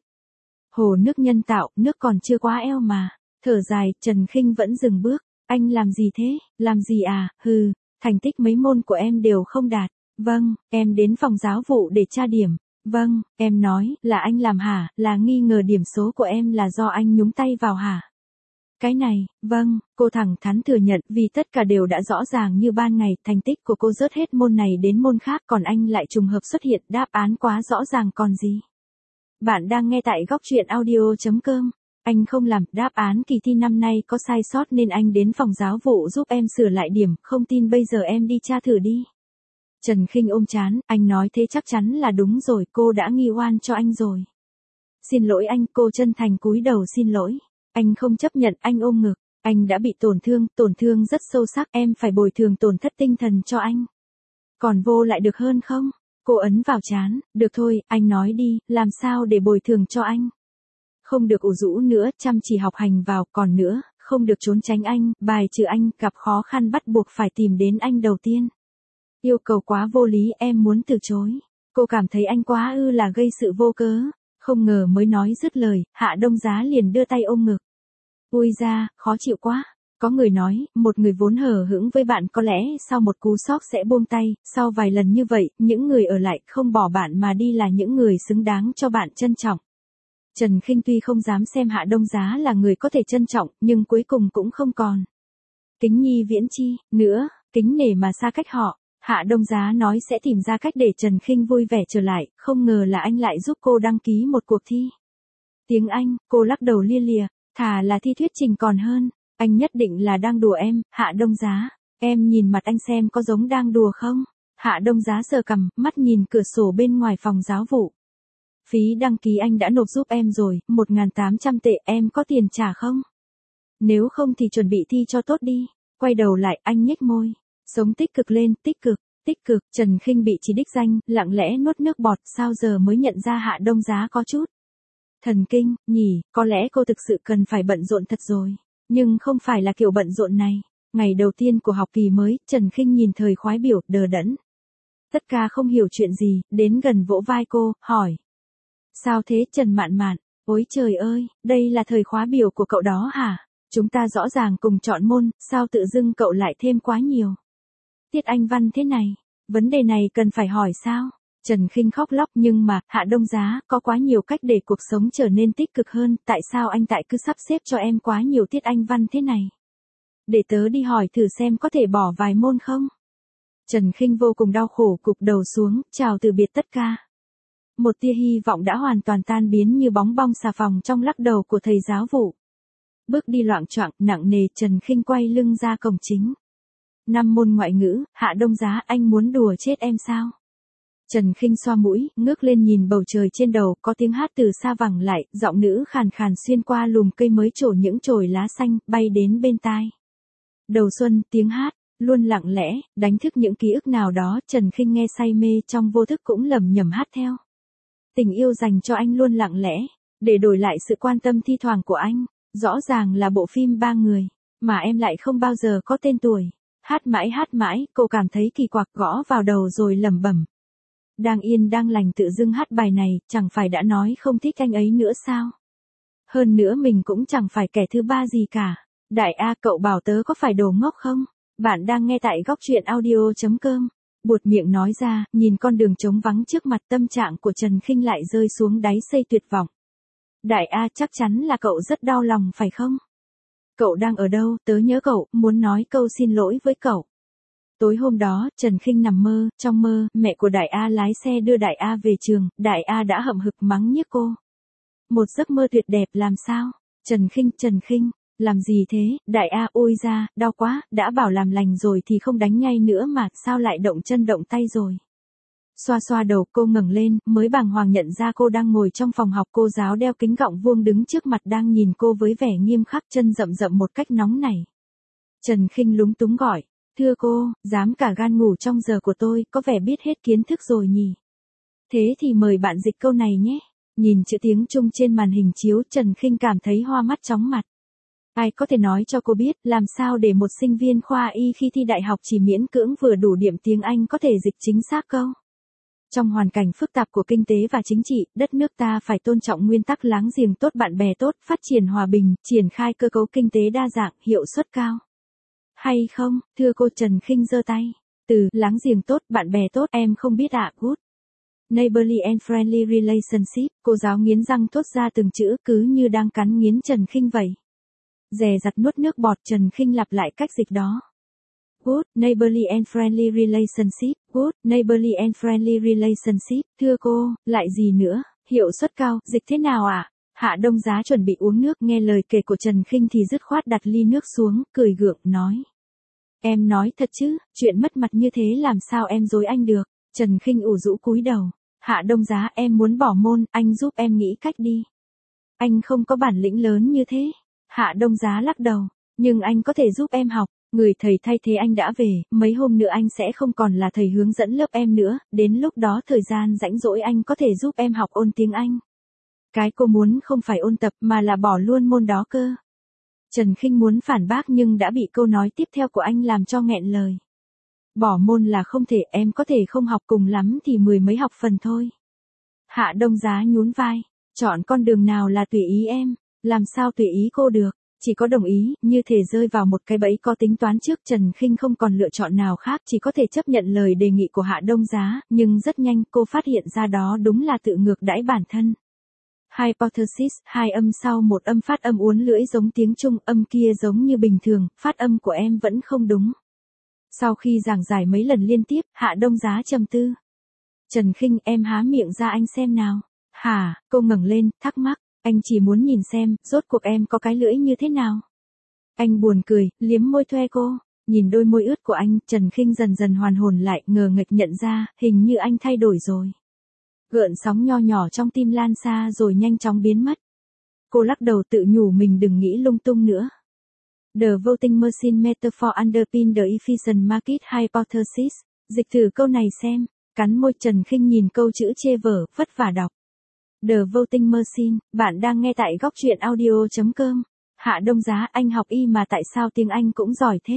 Hồ nước nhân tạo, nước còn chưa quá eo mà. Thở dài, Trần Khinh vẫn dừng bước. Anh làm gì thế? Làm gì à? Hừ, thành tích mấy môn của em đều không đạt. Vâng, em đến phòng giáo vụ để tra điểm. Vâng, em nói, là anh làm hả? Là nghi ngờ điểm số của em là do anh nhúng tay vào hả? Cái này, vâng, cô thẳng thắn thừa nhận vì tất cả đều đã rõ ràng như ban ngày, thành tích của cô rớt hết môn này đến môn khác còn anh lại trùng hợp xuất hiện, đáp án quá rõ ràng còn gì. Bạn đang nghe tại góc truyện audio.com. Anh không làm, đáp án kỳ thi năm nay có sai sót nên anh đến phòng giáo vụ giúp em sửa lại điểm, không tin bây giờ em đi tra thử đi. Trần Khinh ôm trán, anh nói thế chắc chắn là đúng rồi, cô đã nghi oan cho anh rồi. Xin lỗi anh, cô chân thành cúi đầu xin lỗi. Anh không chấp nhận, anh ôm ngực. Anh đã bị tổn thương rất sâu sắc, em phải bồi thường tổn thất tinh thần cho anh. Còn vô lại được hơn không? Cô ấn vào trán, được thôi, anh nói đi, làm sao để bồi thường cho anh? Không được ủ rũ nữa, chăm chỉ học hành vào, còn nữa, không được trốn tránh anh, bài trừ anh, gặp khó khăn bắt buộc phải tìm đến anh đầu tiên. Yêu cầu quá vô lý, em muốn từ chối. Cô cảm thấy anh quá là gây sự vô cớ. Không ngờ mới nói dứt lời, Hạ Đông Giá liền đưa tay ôm ngực. Ui da, khó chịu quá. Có người nói, một người vốn hờ hững với bạn có lẽ sau một cú sốc sẽ buông tay, sau vài lần như vậy, những người ở lại không bỏ bạn mà đi là những người xứng đáng cho bạn trân trọng. Trần Khinh tuy không dám xem Hạ Đông Giá là người có thể trân trọng, nhưng cuối cùng cũng không còn. Kính nhi viễn chi, nữa, kính nể mà xa cách họ. Hạ Đông Giá nói sẽ tìm ra cách để Trần Khinh vui vẻ trở lại, không ngờ là anh lại giúp cô đăng ký một cuộc thi. Tiếng Anh, cô lắc đầu lia lịa, thà là thi thuyết trình còn hơn, anh nhất định là đang đùa em, Hạ Đông Giá, em nhìn mặt anh xem có giống đang đùa không? Hạ Đông Giá sờ cằm, mắt nhìn cửa sổ bên ngoài phòng giáo vụ. Phí đăng ký anh đã nộp giúp em rồi, 1.800 tệ, em có tiền trả không? Nếu không thì chuẩn bị thi cho tốt đi. Quay đầu lại, anh nhếch môi. Sống tích cực lên, tích cực, Trần Khinh bị chỉ đích danh, lặng lẽ nuốt nước bọt, sao giờ mới nhận ra Hạ Đông Giá có chút thần kinh, nhỉ, có lẽ cô thực sự cần phải bận rộn thật rồi, nhưng không phải là kiểu bận rộn này. Ngày đầu tiên của học kỳ mới, Trần Khinh nhìn thời khóa biểu, đờ đẫn. Tất cả không hiểu chuyện gì, đến gần vỗ vai cô, hỏi. Sao thế Trần Mạn Mạn, ôi trời ơi, đây là thời khóa biểu của cậu đó hả? Chúng ta rõ ràng cùng chọn môn, sao tự dưng cậu lại thêm quá nhiều? Tiết Anh văn thế này, vấn đề này cần phải hỏi sao? Trần Khinh khóc lóc nhưng mà, Hạ Đông Giá, có quá nhiều cách để cuộc sống trở nên tích cực hơn, tại sao anh tại cứ sắp xếp cho em quá nhiều tiết Anh văn thế này? Để tớ đi hỏi thử xem có thể bỏ vài môn không? Trần Khinh vô cùng đau khổ cụp đầu xuống, chào từ biệt tất cả. Một tia hy vọng đã hoàn toàn tan biến như bóng bong xà phòng trong lắc đầu của thầy giáo vụ. Bước đi loạng choạng, nặng nề, Trần Khinh quay lưng ra cổng chính. 5 môn ngoại ngữ, Hạ Đông Giá, anh muốn đùa chết em sao? Trần Khinh xoa mũi, ngước lên nhìn bầu trời trên đầu, có tiếng hát từ xa vẳng lại, giọng nữ khàn khàn xuyên qua lùm cây mới trổ những chồi lá xanh, bay đến bên tai. Đầu xuân, tiếng hát, luôn lặng lẽ, đánh thức những ký ức nào đó, Trần Khinh nghe say mê trong vô thức cũng lẩm nhẩm hát theo. Tình yêu dành cho anh luôn lặng lẽ, để đổi lại sự quan tâm thi thoảng của anh, rõ ràng là bộ phim 3 người, mà em lại không bao giờ có tên tuổi. Hát mãi, cô cảm thấy kỳ quặc gõ vào đầu rồi lẩm bẩm. Đang yên đang lành tự dưng hát bài này, chẳng phải đã nói không thích anh ấy nữa sao? Hơn nữa mình cũng chẳng phải kẻ thứ ba gì cả. Đại A cậu bảo tớ có phải đồ ngốc không? Bạn đang nghe tại góc truyện audio.com. Buột miệng nói ra, nhìn con đường trống vắng trước mặt tâm trạng của Trần Khinh lại rơi xuống đáy xây tuyệt vọng. Đại A chắc chắn là cậu rất đau lòng phải không? Cậu đang ở đâu, tớ nhớ cậu, muốn nói câu xin lỗi với cậu. Tối hôm đó, Trần Khinh nằm mơ, trong mơ, mẹ của Đại A lái xe đưa Đại A về trường, Đại A đã hậm hực mắng nhiếc cô. Một giấc mơ tuyệt đẹp làm sao? Trần Khinh, làm gì thế? Đại A ôi ra, đau quá, đã bảo làm lành rồi thì không đánh nhai nữa mà, sao lại động chân động tay rồi? Xoa xoa đầu cô ngẩng lên, mới bàng hoàng nhận ra cô đang ngồi trong phòng học, cô giáo đeo kính gọng vuông đứng trước mặt đang nhìn cô với vẻ nghiêm khắc, chân rậm rậm một cách nóng nảy. Trần Khinh lúng túng gọi, thưa cô, dám cả gan ngủ trong giờ của tôi, có vẻ biết hết kiến thức rồi nhỉ? Thế thì mời bạn dịch câu này nhé. Nhìn chữ tiếng Trung trên màn hình chiếu, Trần Khinh cảm thấy hoa mắt chóng mặt. Ai có thể nói cho cô biết, làm sao để một sinh viên khoa y khi thi đại học chỉ miễn cưỡng vừa đủ điểm tiếng Anh có thể dịch chính xác câu? Trong hoàn cảnh phức tạp của kinh tế và chính trị, đất nước ta phải tôn trọng nguyên tắc láng giềng tốt, bạn bè tốt, phát triển hòa bình, triển khai cơ cấu kinh tế đa dạng, hiệu suất cao. Hay không, thưa cô? Trần Khinh giơ tay. Từ láng giềng tốt, bạn bè tốt, em không biết ạ. Good. Neighborly and friendly relationship, cô giáo nghiến răng thốt ra từng chữ cứ như đang cắn nghiến Trần Khinh vậy. Dè dặt nuốt nước bọt, Trần Khinh lặp lại cách dịch đó. Good, neighborly and friendly relationship, good, neighborly and friendly relationship, thưa cô, lại gì nữa, hiệu suất cao, dịch thế nào ạ? Hạ Đông Giá chuẩn bị uống nước, nghe lời kể của Trần Khinh thì dứt khoát đặt ly nước xuống, cười gượng, nói. Em nói thật chứ, chuyện mất mặt như thế làm sao em dối anh được? Trần Khinh ủ rũ cúi đầu. Hạ Đông Giá, em muốn bỏ môn, anh giúp em nghĩ cách đi. Anh không có bản lĩnh lớn như thế. Hạ Đông Giá lắc đầu, nhưng anh có thể giúp em học. Người thầy thay thế anh đã về, mấy hôm nữa anh sẽ không còn là thầy hướng dẫn lớp em nữa, đến lúc đó thời gian rảnh rỗi anh có thể giúp em học ôn tiếng Anh. Cái cô muốn không phải ôn tập mà là bỏ luôn môn đó cơ. Trần Khinh muốn phản bác nhưng đã bị câu nói tiếp theo của anh làm cho nghẹn lời. Bỏ môn là không thể, em có thể không học, cùng lắm thì 10 mấy học phần thôi. Hạ Đông Giá nhún vai, chọn con đường nào là tùy ý em, làm sao tùy ý cô được, chỉ có đồng ý, như thể rơi vào một cái bẫy có tính toán trước. Trần Khinh không còn lựa chọn nào khác, chỉ có thể chấp nhận lời đề nghị của Hạ Đông Giá, nhưng rất nhanh cô phát hiện ra đó đúng là tự ngược đãi bản thân. Hypothesis, hai âm sau một âm, phát âm uốn lưỡi giống tiếng Trung, âm kia giống như bình thường, phát âm của em vẫn không đúng. Sau khi giảng giải mấy lần liên tiếp, Hạ Đông Giá trầm tư. Trần Khinh, em há miệng ra anh xem nào. Hả? Cô ngẩng lên, thắc mắc, anh chỉ muốn nhìn xem, rốt cuộc em có cái lưỡi như thế nào. Anh buồn cười, liếm môi thuê cô. Nhìn đôi môi ướt của anh, Trần Khinh dần dần hoàn hồn lại, ngờ nghệch nhận ra, hình như anh thay đổi rồi. Gợn sóng nho nhỏ trong tim lan xa rồi nhanh chóng biến mất. Cô lắc đầu tự nhủ mình đừng nghĩ lung tung nữa. The voting machine metaphor underpin the efficient market hypothesis. Dịch thử câu này xem. Cắn môi, Trần Khinh nhìn câu chữ chê vở, vất vả đọc. The voting machine, bạn đang nghe tại góc truyện audio.com. Hạ Đông Giá, anh học y mà tại sao tiếng Anh cũng giỏi thế?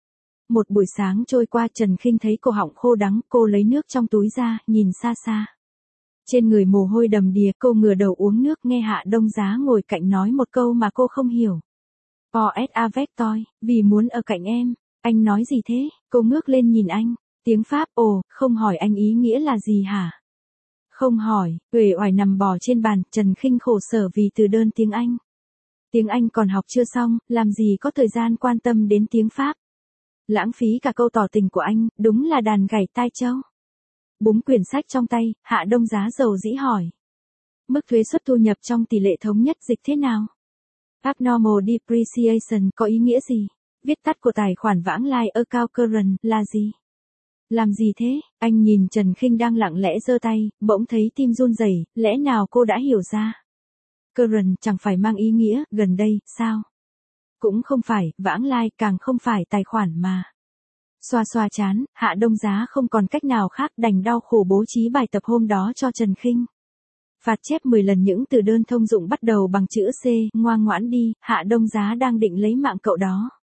Một buổi sáng trôi qua, Trần Khinh thấy cổ họng khô đắng, cô lấy nước trong túi ra, nhìn xa xa. Trên người mồ hôi đầm đìa, cô ngửa đầu uống nước, nghe Hạ Đông Giá ngồi cạnh nói một câu mà cô không hiểu. Poet avec toi, vì muốn ở cạnh em. Anh nói gì thế? Cô ngước lên nhìn anh. Tiếng Pháp, ồ, không hỏi anh ý nghĩa là gì hả? Không hỏi, uể oải nằm bò trên bàn, Trần Khinh khổ sở vì từ đơn tiếng Anh. Tiếng Anh còn học chưa xong, làm gì có thời gian quan tâm đến tiếng Pháp. Lãng phí cả câu tỏ tình của anh, đúng là đàn gảy tai trâu. Búng quyển sách trong tay, Hạ Đông Giá dầu dĩ hỏi. Mức thuế suất thu nhập trong tỷ lệ thống nhất dịch thế nào? Abnormal depreciation có ý nghĩa gì? Viết tắt của tài khoản vãng lai account current là gì? Làm gì thế? Anh nhìn Trần Khinh đang lặng lẽ giơ tay, bỗng thấy tim run rẩy, lẽ nào cô đã hiểu ra? Current chẳng phải mang ý nghĩa gần đây, sao? Cũng không phải, vãng lai càng không phải tài khoản mà. Xoa xoa chán, Hạ Đông Giá không còn cách nào khác, đành đau khổ bố trí bài tập hôm đó cho Trần Khinh. Phạt chép 10 lần những từ đơn thông dụng bắt đầu bằng chữ C, ngoan ngoãn đi, Hạ Đông Giá đang định lấy mạng cậu đó.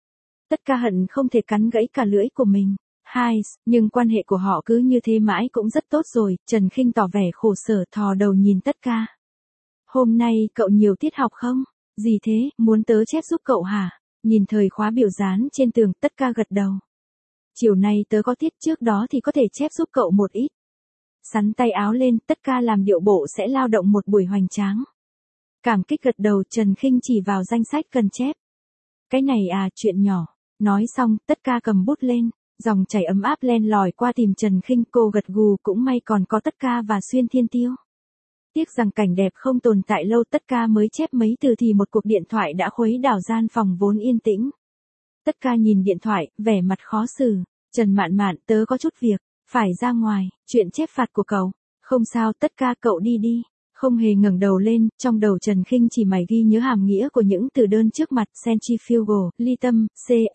Tất cả hận không thể cắn gãy cả lưỡi của mình. Hai, nhưng quan hệ của họ cứ như thế mãi cũng rất tốt rồi, Trần Khinh tỏ vẻ khổ sở thò đầu nhìn Tất Ca. Hôm nay cậu nhiều tiết học không? Gì thế, muốn tớ chép giúp cậu hả? Nhìn thời khóa biểu dán trên tường, Tất Ca gật đầu. Chiều nay tớ có tiết, trước đó thì có thể chép giúp cậu một ít. Sắn tay áo lên, Tất Ca làm điệu bộ sẽ lao động một buổi hoành tráng. Cảm kích gật đầu, Trần Khinh chỉ vào danh sách cần chép. Cái này à, chuyện nhỏ. Nói xong, Tất Ca cầm bút lên, dòng chảy ấm áp len lỏi qua tìm Trần Khinh, cô gật gù, cũng may còn có Tất Ca và Xuyên Thiên Tiêu. Tiếc rằng cảnh đẹp không tồn tại lâu, Tất Ca mới chép mấy từ thì một cuộc điện thoại đã khuấy đảo gian phòng vốn yên tĩnh. Tất Ca nhìn điện thoại, vẻ mặt khó xử. Trần Mạn Mạn, tớ có chút việc, phải ra ngoài, chuyện chép phạt của cậu. Không sao, Tất Ca, cậu đi đi. Không hề ngẩng đầu lên, trong đầu Trần Khinh chỉ mải ghi nhớ hàm nghĩa của những từ đơn trước mặt: centrifugal, ly tâm,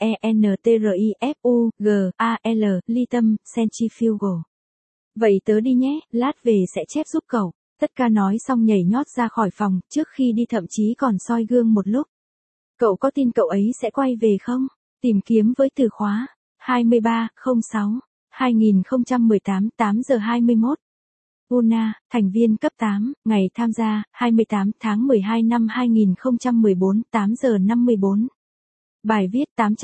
centrifugal, ly tâm, centrifugal. Vậy tớ đi nhé, lát về sẽ chép giúp cậu. Tất Ca nói xong nhảy nhót ra khỏi phòng, trước khi đi thậm chí còn soi gương một lúc. Cậu có tin cậu ấy sẽ quay về không? Tìm kiếm với từ khóa 23/06/2018 8 giờ 21. Una, thành viên cấp 8, ngày tham gia 28 tháng 12 năm 2014 8 giờ 54. Bài viết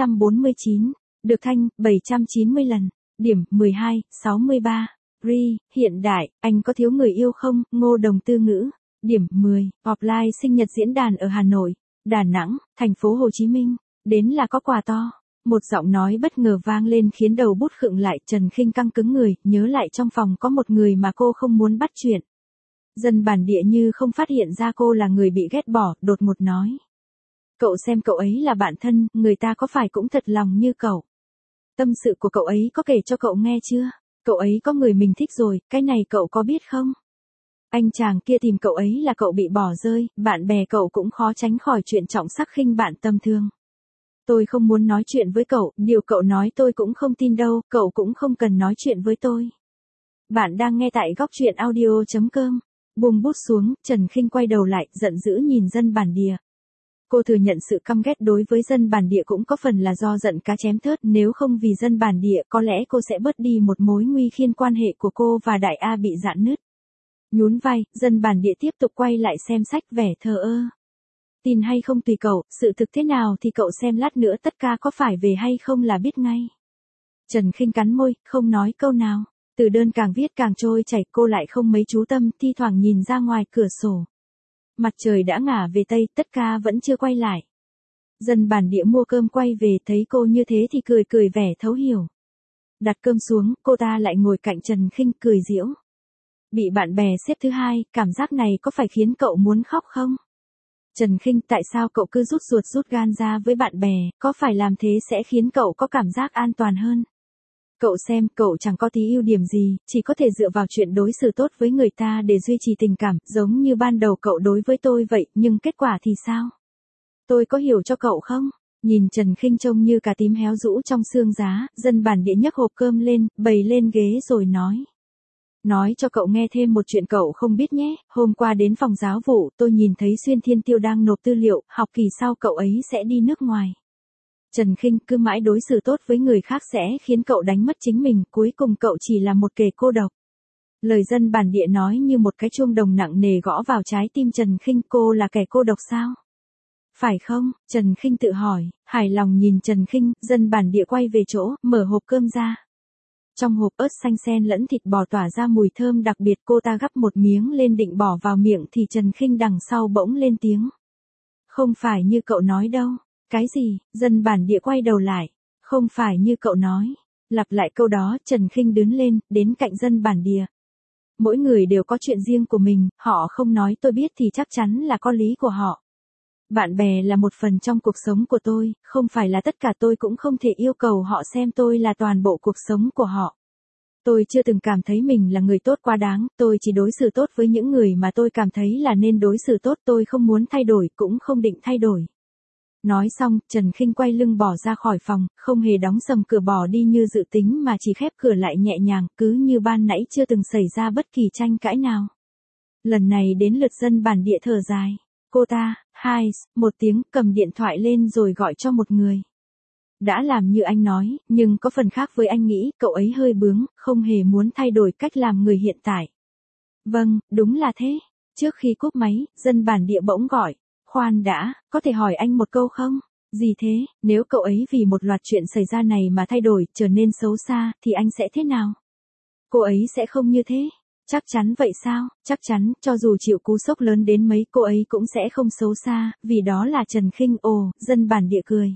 849, được thanh 790 lần, điểm 12, 63. Ri, hiện đại, anh có thiếu người yêu không? Ngô Đồng Tư Ngữ, điểm 10. Offline sinh nhật diễn đàn ở Hà Nội, Đà Nẵng, thành phố Hồ Chí Minh, đến là có quà to. Một giọng nói bất ngờ vang lên khiến đầu bút khựng lại, Trần Khinh căng cứng người, nhớ lại trong phòng có một người mà cô không muốn bắt chuyện. Dân bản địa như không phát hiện ra cô là người bị ghét bỏ, đột ngột nói. Cậu xem cậu ấy là bạn thân, người ta có phải cũng thật lòng như cậu? Tâm sự của cậu ấy có kể cho cậu nghe chưa? Cậu ấy có người mình thích rồi, cái này cậu có biết không? Anh chàng kia tìm cậu ấy là cậu bị bỏ rơi, bạn bè cậu cũng khó tránh khỏi chuyện trọng sắc khinh bạn tầm thường. Tôi không muốn nói chuyện với cậu, điều cậu nói tôi cũng không tin đâu, cậu cũng không cần nói chuyện với tôi. Bạn đang nghe tại góc truyện audio.com. Buông bút xuống, Trần Khinh quay đầu lại, giận dữ nhìn dân bản địa. Cô thừa nhận sự căm ghét đối với dân bản địa cũng có phần là do giận cá chém thớt, nếu không vì dân bản địa có lẽ cô sẽ bớt đi một mối nguy khiến quan hệ của cô và Đại A bị rạn nứt. Nhún vai, dân bản địa tiếp tục quay lại xem sách, vẻ thờ ơ. Tin hay không tùy cậu, sự thực thế nào thì cậu xem lát nữa Tất Ca có phải về hay không là biết ngay. Trần Khinh cắn môi, không nói câu nào. Từ đơn càng viết càng trôi chảy, cô lại không mấy chú tâm, thi thoảng nhìn ra ngoài cửa sổ. Mặt trời đã ngả về tây, Tất Ca vẫn chưa quay lại. Dân bản địa mua cơm quay về, thấy cô như thế thì cười cười vẻ thấu hiểu. Đặt cơm xuống, cô ta lại ngồi cạnh Trần Khinh cười giễu. Bị bạn bè xếp thứ hai, cảm giác này có phải khiến cậu muốn khóc không? Trần Khinh, tại sao cậu cứ rút ruột rút gan ra với bạn bè, có phải làm thế sẽ khiến cậu có cảm giác an toàn hơn? Cậu xem, cậu chẳng có tí ưu điểm gì, chỉ có thể dựa vào chuyện đối xử tốt với người ta để duy trì tình cảm, giống như ban đầu cậu đối với tôi vậy, nhưng kết quả thì sao? Tôi có hiểu cho cậu không? Nhìn Trần Khinh trông như cà tím héo rũ trong xương giá, dân bản địa nhấc hộp cơm lên, bày lên ghế rồi nói. Nói cho cậu nghe thêm một chuyện cậu không biết nhé, hôm qua đến phòng giáo vụ, tôi nhìn thấy Xuyên Thiên Tiêu đang nộp tư liệu, học kỳ sau cậu ấy sẽ đi nước ngoài. Trần Khinh, cứ mãi đối xử tốt với người khác sẽ khiến cậu đánh mất chính mình, cuối cùng cậu chỉ là một kẻ cô độc. Lời dân bản địa nói như một cái chuông đồng nặng nề gõ vào trái tim Trần Khinh, cô là kẻ cô độc sao? Phải không? Trần Khinh tự hỏi, hài lòng nhìn Trần Khinh, dân bản địa quay về chỗ, mở hộp cơm ra. Trong hộp ớt xanh xen lẫn thịt bò tỏa ra mùi thơm đặc biệt, cô ta gắp một miếng lên định bỏ vào miệng thì Trần Khinh đằng sau bỗng lên tiếng. Không phải như cậu nói đâu. Cái gì? Dân bản địa quay đầu lại. Không phải như cậu nói. Lặp lại câu đó, Trần Khinh đứng lên, đến cạnh dân bản địa. Mỗi người đều có chuyện riêng của mình, họ không nói tôi biết thì chắc chắn là có lý của họ. Bạn bè là một phần trong cuộc sống của tôi, không phải là tất cả, tôi cũng không thể yêu cầu họ xem tôi là toàn bộ cuộc sống của họ. Tôi chưa từng cảm thấy mình là người tốt quá đáng, tôi chỉ đối xử tốt với những người mà tôi cảm thấy là nên đối xử tốt, tôi không muốn thay đổi, cũng không định thay đổi. Nói xong, Trần Khinh quay lưng bỏ ra khỏi phòng, không hề đóng sầm cửa bỏ đi như dự tính mà chỉ khép cửa lại nhẹ nhàng, cứ như ban nãy chưa từng xảy ra bất kỳ tranh cãi nào. Lần này đến lượt dân bản địa thở dài. Cô ta, một tiếng, cầm điện thoại lên rồi gọi cho một người. đã làm như anh nói, nhưng có phần khác với anh nghĩ, cậu ấy hơi bướng, không hề muốn thay đổi cách làm người hiện tại. Vâng, đúng là thế. Trước khi cúp máy, dân bản địa bỗng gọi. Khoan đã, có thể hỏi anh một câu không? Gì thế, nếu cậu ấy vì một loạt chuyện xảy ra này mà thay đổi, trở nên xấu xa, thì anh sẽ thế nào? Cô ấy sẽ không như thế. Chắc chắn vậy sao? Chắc chắn, cho dù chịu cú sốc lớn đến mấy, cô ấy cũng sẽ không xấu xa, vì đó là Trần Khinh. Ồ, dân bản địa cười.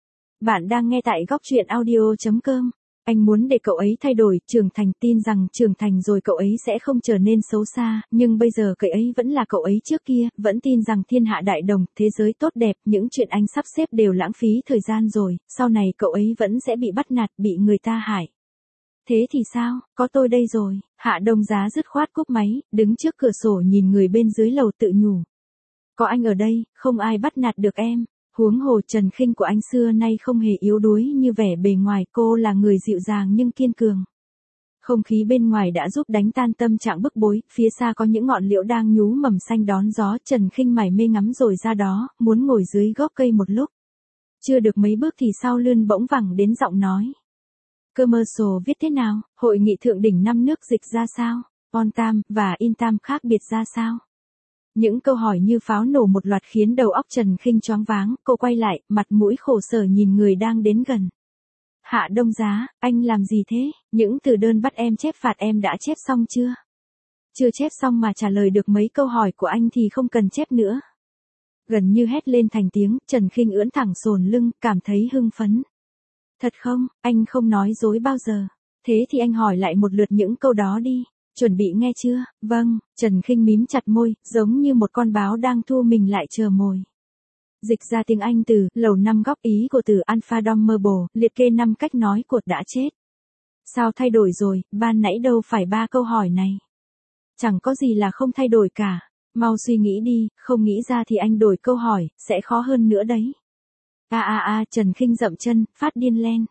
Bạn đang nghe tại góc truyện audio.com. Anh muốn để cậu ấy thay đổi, trưởng thành, tin rằng trưởng thành rồi cậu ấy sẽ không trở nên xấu xa, nhưng bây giờ cậu ấy vẫn là cậu ấy trước kia, vẫn tin rằng thiên hạ đại đồng, thế giới tốt đẹp, những chuyện anh sắp xếp đều lãng phí thời gian rồi, sau này cậu ấy vẫn sẽ bị bắt nạt, bị người ta hại. Thế thì sao, có tôi đây rồi. Hạ Đông Giá dứt khoát cúp máy, đứng trước cửa sổ nhìn người bên dưới lầu tự nhủ. Có anh ở đây, không ai bắt nạt được em. Huống hồ Trần Khinh của anh xưa nay không hề yếu đuối như vẻ bề ngoài, cô là người dịu dàng nhưng kiên cường. Không khí bên ngoài đã giúp đánh tan tâm trạng bức bối, phía xa có những ngọn liễu đang nhú mầm xanh đón gió, Trần Khinh mải mê ngắm rồi ra đó, muốn ngồi dưới gốc cây một lúc. Chưa được mấy bước thì sau lưng bỗng vẳng đến giọng nói. Commercial viết thế nào, hội nghị thượng đỉnh 5 nước dịch ra sao, on-time và in-time khác biệt ra sao? Những câu hỏi như pháo nổ một loạt khiến đầu óc Trần Khinh choáng váng, cô quay lại, mặt mũi khổ sở nhìn người đang đến gần. Hạ Đông Giá, anh làm gì thế? Những từ đơn bắt em chép phạt em đã chép xong chưa? Chưa chép xong mà trả lời được mấy câu hỏi của anh thì không cần chép nữa. Gần như hét lên thành tiếng, Trần Khinh ưỡn thẳng sồn lưng, cảm thấy hưng phấn. Thật không, anh không nói dối bao giờ. Thế thì anh hỏi lại một lượt những câu đó đi. Chuẩn bị nghe chưa? Vâng, Trần Khinh mím chặt môi, giống như một con báo đang thu mình lại chờ mồi. Dịch ra tiếng Anh từ, lầu 5 góp ý của từ Alpha Domable, liệt kê 5 cách nói của đã chết. Sao thay đổi rồi, ban nãy đâu phải 3 câu hỏi này. Chẳng có gì là không thay đổi cả. Mau suy nghĩ đi, không nghĩ ra thì anh đổi câu hỏi, sẽ khó hơn nữa đấy. Trần Khinh dậm chân, phát điên lên.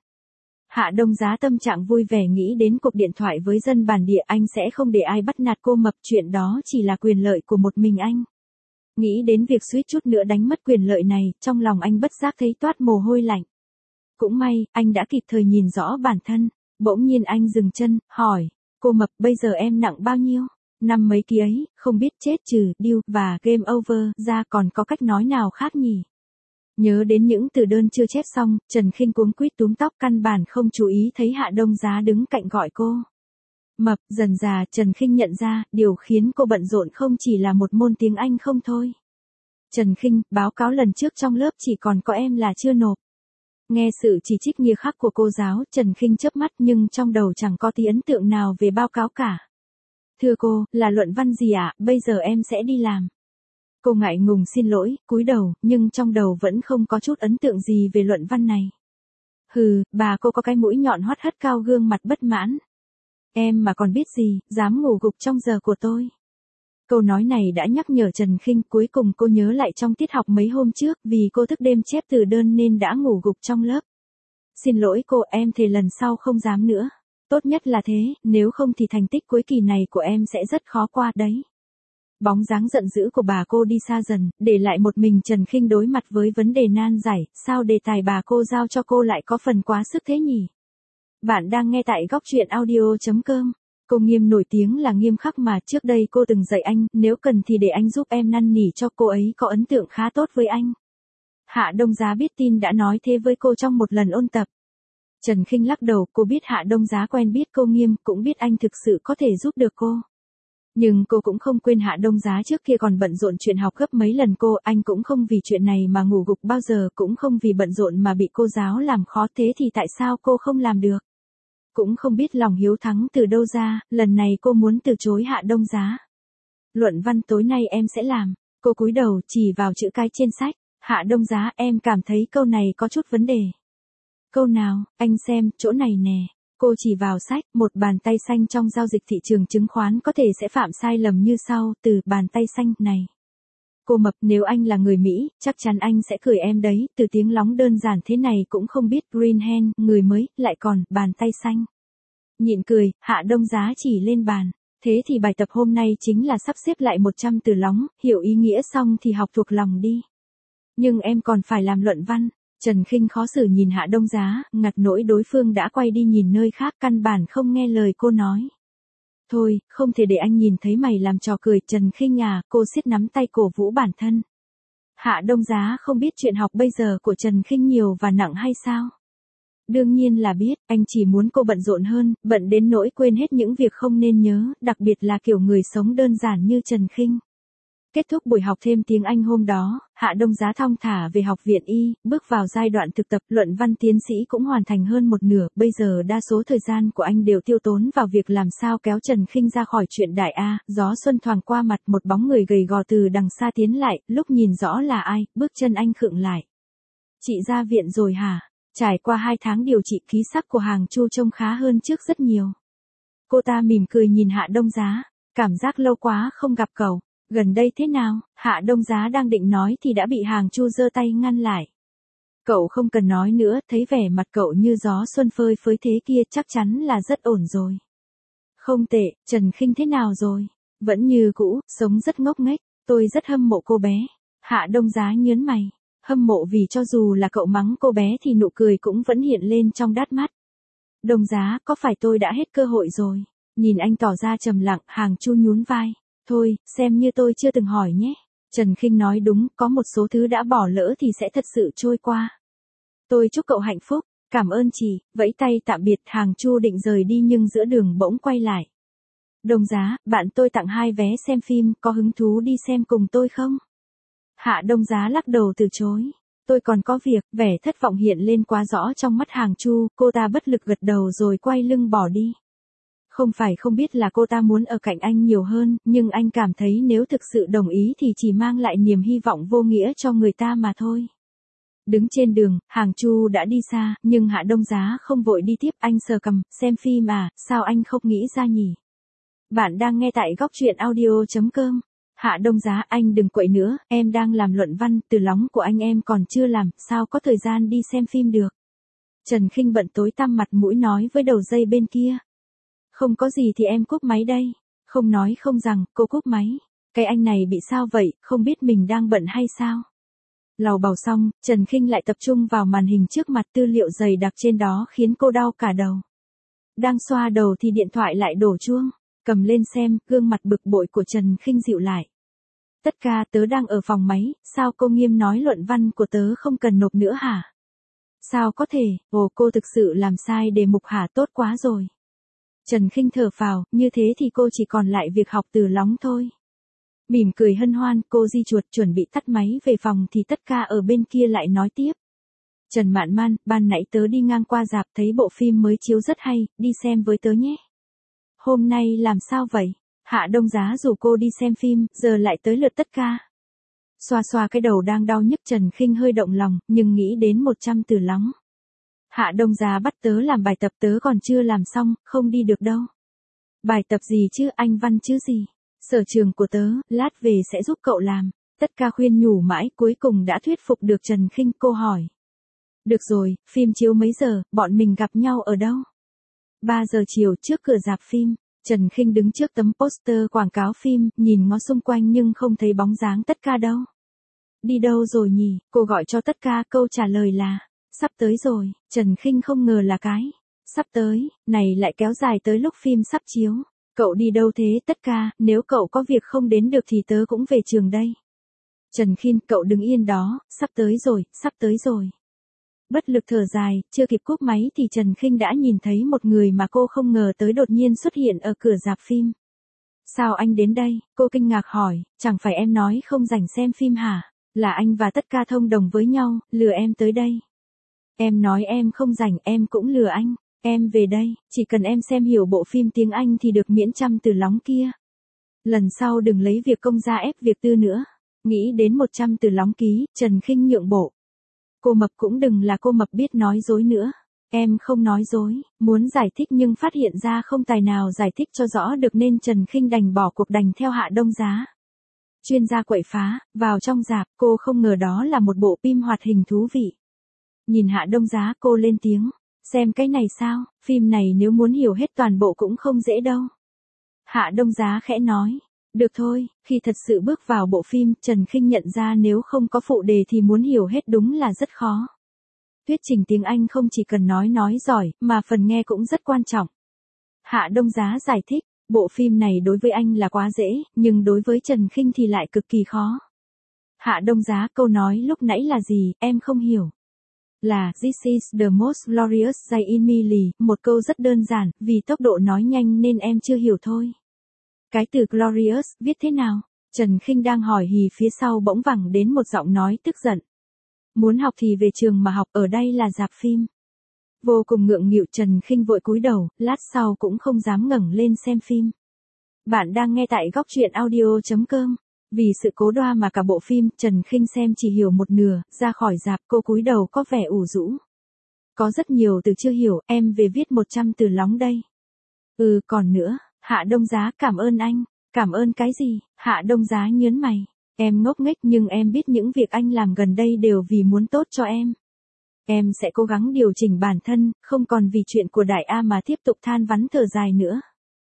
Hạ Đông Giá tâm trạng vui vẻ nghĩ đến cuộc điện thoại với dân bản địa, anh sẽ không để ai bắt nạt cô mập, chuyện đó chỉ là quyền lợi của một mình anh. Nghĩ đến việc suýt chút nữa đánh mất quyền lợi này, trong lòng anh bất giác thấy toát mồ hôi lạnh. Cũng may, anh đã kịp thời nhìn rõ bản thân. Bỗng nhiên anh dừng chân, hỏi, cô mập, bây giờ em nặng bao nhiêu? 50 mấy ký ấy, không biết chết trừ, deal, và game over, ra còn có cách nói nào khác nhỉ? Nhớ đến những từ đơn chưa chép xong, Trần Khinh cuống quýt túm tóc, căn bản không chú ý thấy Hạ Đông Giá đứng cạnh gọi cô. Mập, dần dà Trần Khinh nhận ra, điều khiến cô bận rộn không chỉ là một môn tiếng Anh không thôi. Trần Khinh, báo cáo lần trước trong lớp chỉ còn có em là chưa nộp. Nghe sự chỉ trích nghiêm khắc của cô giáo, Trần Khinh chớp mắt nhưng trong đầu chẳng có tí ấn tượng nào về báo cáo cả. Thưa cô, là luận văn gì ạ, bây giờ em sẽ đi làm. Cô ngại ngùng xin lỗi, cúi đầu, nhưng trong đầu vẫn không có chút ấn tượng gì về luận văn này. Hừ, bà cô có cái mũi nhọn hoắt hất cao, gương mặt bất mãn. Em mà còn biết gì, dám ngủ gục trong giờ của tôi. Câu nói này đã nhắc nhở Trần Khinh, cuối cùng cô nhớ lại trong tiết học mấy hôm trước, vì cô thức đêm chép từ đơn nên đã ngủ gục trong lớp. Xin lỗi cô, em thề lần sau không dám nữa. Tốt nhất là thế, nếu không thì thành tích cuối kỳ này của em sẽ rất khó qua đấy. Bóng dáng giận dữ của bà cô đi xa dần, để lại một mình Trần Khinh đối mặt với vấn đề nan giải, sao đề tài bà cô giao cho cô lại có phần quá sức thế nhỉ? Bạn đang nghe tại góc truyện audio.com. Cô Nghiêm nổi tiếng là nghiêm khắc mà, trước đây cô từng dạy anh, nếu cần thì để anh giúp em năn nỉ cho, cô ấy có ấn tượng khá tốt với anh. Hạ Đông Giá biết tin đã nói thế với cô trong một lần ôn tập. Trần Khinh lắc đầu, cô biết Hạ Đông Giá quen biết cô Nghiêm, cũng biết anh thực sự có thể giúp được cô. Nhưng cô cũng không quên Hạ Đông Giá trước kia còn bận rộn chuyện học gấp mấy lần cô, anh cũng không vì chuyện này mà ngủ gục bao giờ, cũng không vì bận rộn mà bị cô giáo làm khó, thế thì tại sao cô không làm được? Cũng không biết lòng hiếu thắng từ đâu ra, lần này cô muốn từ chối Hạ Đông Giá. Luận văn tối nay em sẽ làm. Cô cúi đầu chỉ vào chữ cái trên sách. Hạ Đông Giá, em cảm thấy câu này có chút vấn đề. Câu nào, anh xem, chỗ này nè. Cô chỉ vào sách, một bàn tay xanh trong giao dịch thị trường chứng khoán có thể sẽ phạm sai lầm như sau, từ bàn tay xanh này. Cô mập, nếu anh là người Mỹ, chắc chắn anh sẽ cười em đấy, từ tiếng lóng đơn giản thế này cũng không biết, green hand, người mới, lại còn, bàn tay xanh. Nhịn cười, Hạ Đông Giá chỉ lên bàn. Thế thì bài tập hôm nay chính là sắp xếp lại 100 từ lóng, hiểu ý nghĩa xong thì học thuộc lòng đi. Nhưng em còn phải làm luận văn. Trần Khinh khó xử nhìn Hạ Đông Giá, ngặt nỗi đối phương đã quay đi nhìn nơi khác, căn bản không nghe lời cô nói. Thôi, không thể để anh nhìn thấy mày làm trò cười. Trần Khinh à, cô siết nắm tay cổ vũ bản thân. Hạ Đông Giá không biết chuyện học bây giờ của Trần Khinh nhiều và nặng hay sao? Đương nhiên là biết, anh chỉ muốn cô bận rộn hơn, bận đến nỗi quên hết những việc không nên nhớ, đặc biệt là kiểu người sống đơn giản như Trần Khinh. Kết thúc buổi học thêm tiếng Anh hôm đó, Hạ Đông Giá thong thả về học viện Y, bước vào giai đoạn thực tập. Luận văn tiến sĩ cũng hoàn thành hơn một nửa, bây giờ đa số thời gian của anh đều tiêu tốn vào việc làm sao kéo Trần Khinh ra khỏi chuyện đại A. Gió xuân thoảng qua mặt, một bóng người gầy gò từ đằng xa tiến lại, lúc nhìn rõ là ai, bước chân anh khựng lại. Chị ra viện rồi hả? Trải qua 2 tháng điều trị, khí sắc của Hàng Chu trông khá hơn trước rất nhiều. Cô ta mỉm cười nhìn Hạ Đông Giá, cảm giác lâu quá không gặp cậu. Gần đây thế nào? Hạ Đông Giá đang định nói thì đã bị Hàng Chu giơ tay ngăn lại. Cậu không cần nói nữa, thấy vẻ mặt cậu như gió xuân phơi phới thế kia chắc chắn là rất ổn rồi. Không tệ. Trần Khinh thế nào rồi? Vẫn như cũ, sống rất ngốc nghếch, tôi rất hâm mộ cô bé. Hạ Đông Giá nhớn mày, hâm mộ vì cho dù là cậu mắng cô bé thì nụ cười cũng vẫn hiện lên trong đáy mắt. Đông Giá, có phải tôi đã hết cơ hội rồi? Nhìn anh tỏ ra trầm lặng, Hàng Chu nhún vai. Thôi, xem như tôi chưa từng hỏi nhé. Trần Khinh nói đúng, có một số thứ đã bỏ lỡ thì sẽ thật sự trôi qua. Tôi chúc cậu hạnh phúc, cảm ơn chị, vẫy tay tạm biệt. Hàng Chu định rời đi nhưng giữa đường bỗng quay lại. Đông Giá, bạn tôi tặng 2 vé xem phim, có hứng thú đi xem cùng tôi không? Hạ Đông Giá lắc đầu từ chối. Tôi còn có việc. Vẻ thất vọng hiện lên quá rõ trong mắt Hàng Chu, cô ta bất lực gật đầu rồi quay lưng bỏ đi. Không phải không biết là cô ta muốn ở cạnh anh nhiều hơn, nhưng anh cảm thấy nếu thực sự đồng ý thì chỉ mang lại niềm hy vọng vô nghĩa cho người ta mà thôi. Đứng trên đường, Hàng Chu đã đi xa, nhưng Hạ Đông Giá không vội đi tiếp. Anh sờ cằm, xem phim à, sao anh không nghĩ ra nhỉ? Bạn đang nghe tại góc truyện audio.com. Hạ Đông Giá, anh đừng quậy nữa, em đang làm luận văn, từ lóng của anh em còn chưa làm, sao có thời gian đi xem phim được? Trần Khinh bận tối tăm mặt mũi nói với đầu dây bên kia. Không có gì thì em cúp máy đây. Không nói không rằng, cô cúp máy. Cái anh này bị sao vậy, không biết mình đang bận hay sao? Lầu bầu xong, Trần Khinh lại tập trung vào màn hình trước mặt, tư liệu dày đặc trên đó khiến cô đau cả đầu. Đang xoa đầu thì điện thoại lại đổ chuông. Cầm lên xem, gương mặt bực bội của Trần Khinh dịu lại. Tất cả tớ đang ở phòng máy, sao cô Nghiêm nói luận văn của tớ không cần nộp nữa hả? Sao có thể, cô thực sự làm sai đề mục hả? Tốt quá rồi. Trần Khinh thở phào, như thế thì cô chỉ còn lại việc học từ lóng thôi. Mỉm cười hân hoan, cô di chuột chuẩn bị tắt máy về phòng thì tất cả ở bên kia lại nói tiếp. Trần Mạn Man, ban nãy tớ đi ngang qua rạp thấy bộ phim mới chiếu rất hay, đi xem với tớ nhé. Hôm nay làm sao vậy? Hạ Đông Giá rủ cô đi xem phim, giờ lại tới lượt tất cả. Xoa xoa cái đầu đang đau nhức, Trần Khinh hơi động lòng, nhưng nghĩ đến 100 từ lóng. Hạ Đông Giá bắt tớ làm bài tập, tớ còn chưa làm xong, không đi được đâu. Bài tập gì chứ, anh văn chứ gì? Sở trường của tớ, lát về sẽ giúp cậu làm. Tất cả khuyên nhủ mãi, cuối cùng đã thuyết phục được Trần Khinh. Cô hỏi. Được rồi, phim chiếu mấy giờ, bọn mình gặp nhau ở đâu? 3 giờ chiều, trước cửa rạp phim. Trần Khinh đứng trước tấm poster quảng cáo phim, nhìn ngó xung quanh nhưng không thấy bóng dáng tất cả đâu. Đi đâu rồi nhỉ? Cô gọi cho tất cả, câu trả lời là sắp tới rồi. Trần Khinh không ngờ là cái sắp tới này lại kéo dài tới lúc phim sắp chiếu. Cậu đi đâu thế? Tất cả, nếu cậu có việc không đến được thì tớ cũng về trường đây. Trần Khinh, cậu đứng yên đó, sắp tới rồi, sắp tới rồi. Bất lực thở dài, chưa kịp cúp máy thì Trần Khinh đã nhìn thấy một người mà cô không ngờ tới đột nhiên xuất hiện ở cửa rạp phim. Sao anh đến đây? Cô kinh ngạc hỏi, chẳng phải em nói không rảnh xem phim hả? Là anh và tất cả thông đồng với nhau, lừa em tới đây. Em nói em không rảnh, em cũng lừa anh. Em về đây, chỉ cần em xem hiểu bộ phim tiếng Anh thì được miễn 100 từ lóng kia. Lần sau đừng lấy việc công ra ép việc tư nữa. Nghĩ đến 100 từ lóng ký, Trần Khinh nhượng bộ. Cô Mập cũng đừng là cô Mập biết nói dối nữa. Em không nói dối, muốn giải thích nhưng phát hiện ra không tài nào giải thích cho rõ được nên Trần Khinh đành bỏ cuộc, đành theo Hạ Đông Giá. Chuyên gia quậy phá, vào trong rạp, cô không ngờ đó là một bộ phim hoạt hình thú vị. Nhìn Hạ Đông Giá, cô lên tiếng. Xem cái này sao, phim này nếu muốn hiểu hết toàn bộ cũng không dễ đâu. Hạ Đông Giá khẽ nói. Được thôi, khi thật sự bước vào bộ phim, Trần Khinh nhận ra nếu không có phụ đề thì muốn hiểu hết đúng là rất khó. Thuyết trình tiếng Anh không chỉ cần nói giỏi, mà phần nghe cũng rất quan trọng. Hạ Đông Giá giải thích, bộ phim này đối với anh là quá dễ, nhưng đối với Trần Khinh thì lại cực kỳ khó. Hạ Đông Giá, câu nói lúc nãy là gì, em không hiểu. Là, this is the most glorious day in my life, một câu rất đơn giản, vì tốc độ nói nhanh nên em chưa hiểu thôi. Cái từ glorious, viết thế nào? Trần Khinh đang hỏi hì phía sau bỗng vẳng đến một giọng nói tức giận. Muốn học thì về trường mà học, ở đây là rạp phim. Vô cùng ngượng nghịu, Trần Khinh vội cúi đầu, lát sau cũng không dám ngẩng lên xem phim. Bạn đang nghe tại góc truyện audio.com. Vì sự cố đoa mà cả bộ phim, Trần Khinh xem chỉ hiểu một nửa, ra khỏi rạp cô cúi đầu có vẻ ủ rũ. Có rất nhiều từ chưa hiểu, em về viết 100 từ lóng đây. Còn nữa, Hạ Đông Giá, cảm ơn anh. Cảm ơn cái gì? Hạ Đông Giá nhớn mày. Em ngốc nghếch nhưng em biết những việc anh làm gần đây đều vì muốn tốt cho em. Em sẽ cố gắng điều chỉnh bản thân, không còn vì chuyện của Đại A mà tiếp tục than vãn thở dài nữa.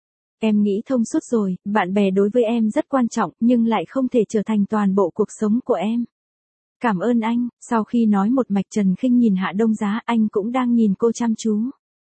Em nghĩ thông suốt rồi, bạn bè đối với em rất quan trọng nhưng lại không thể trở thành toàn bộ cuộc sống của em. Cảm ơn anh. Sau khi nói một mạch, Trần Khinh nhìn Hạ Đông Giá, anh cũng đang nhìn cô chăm chú.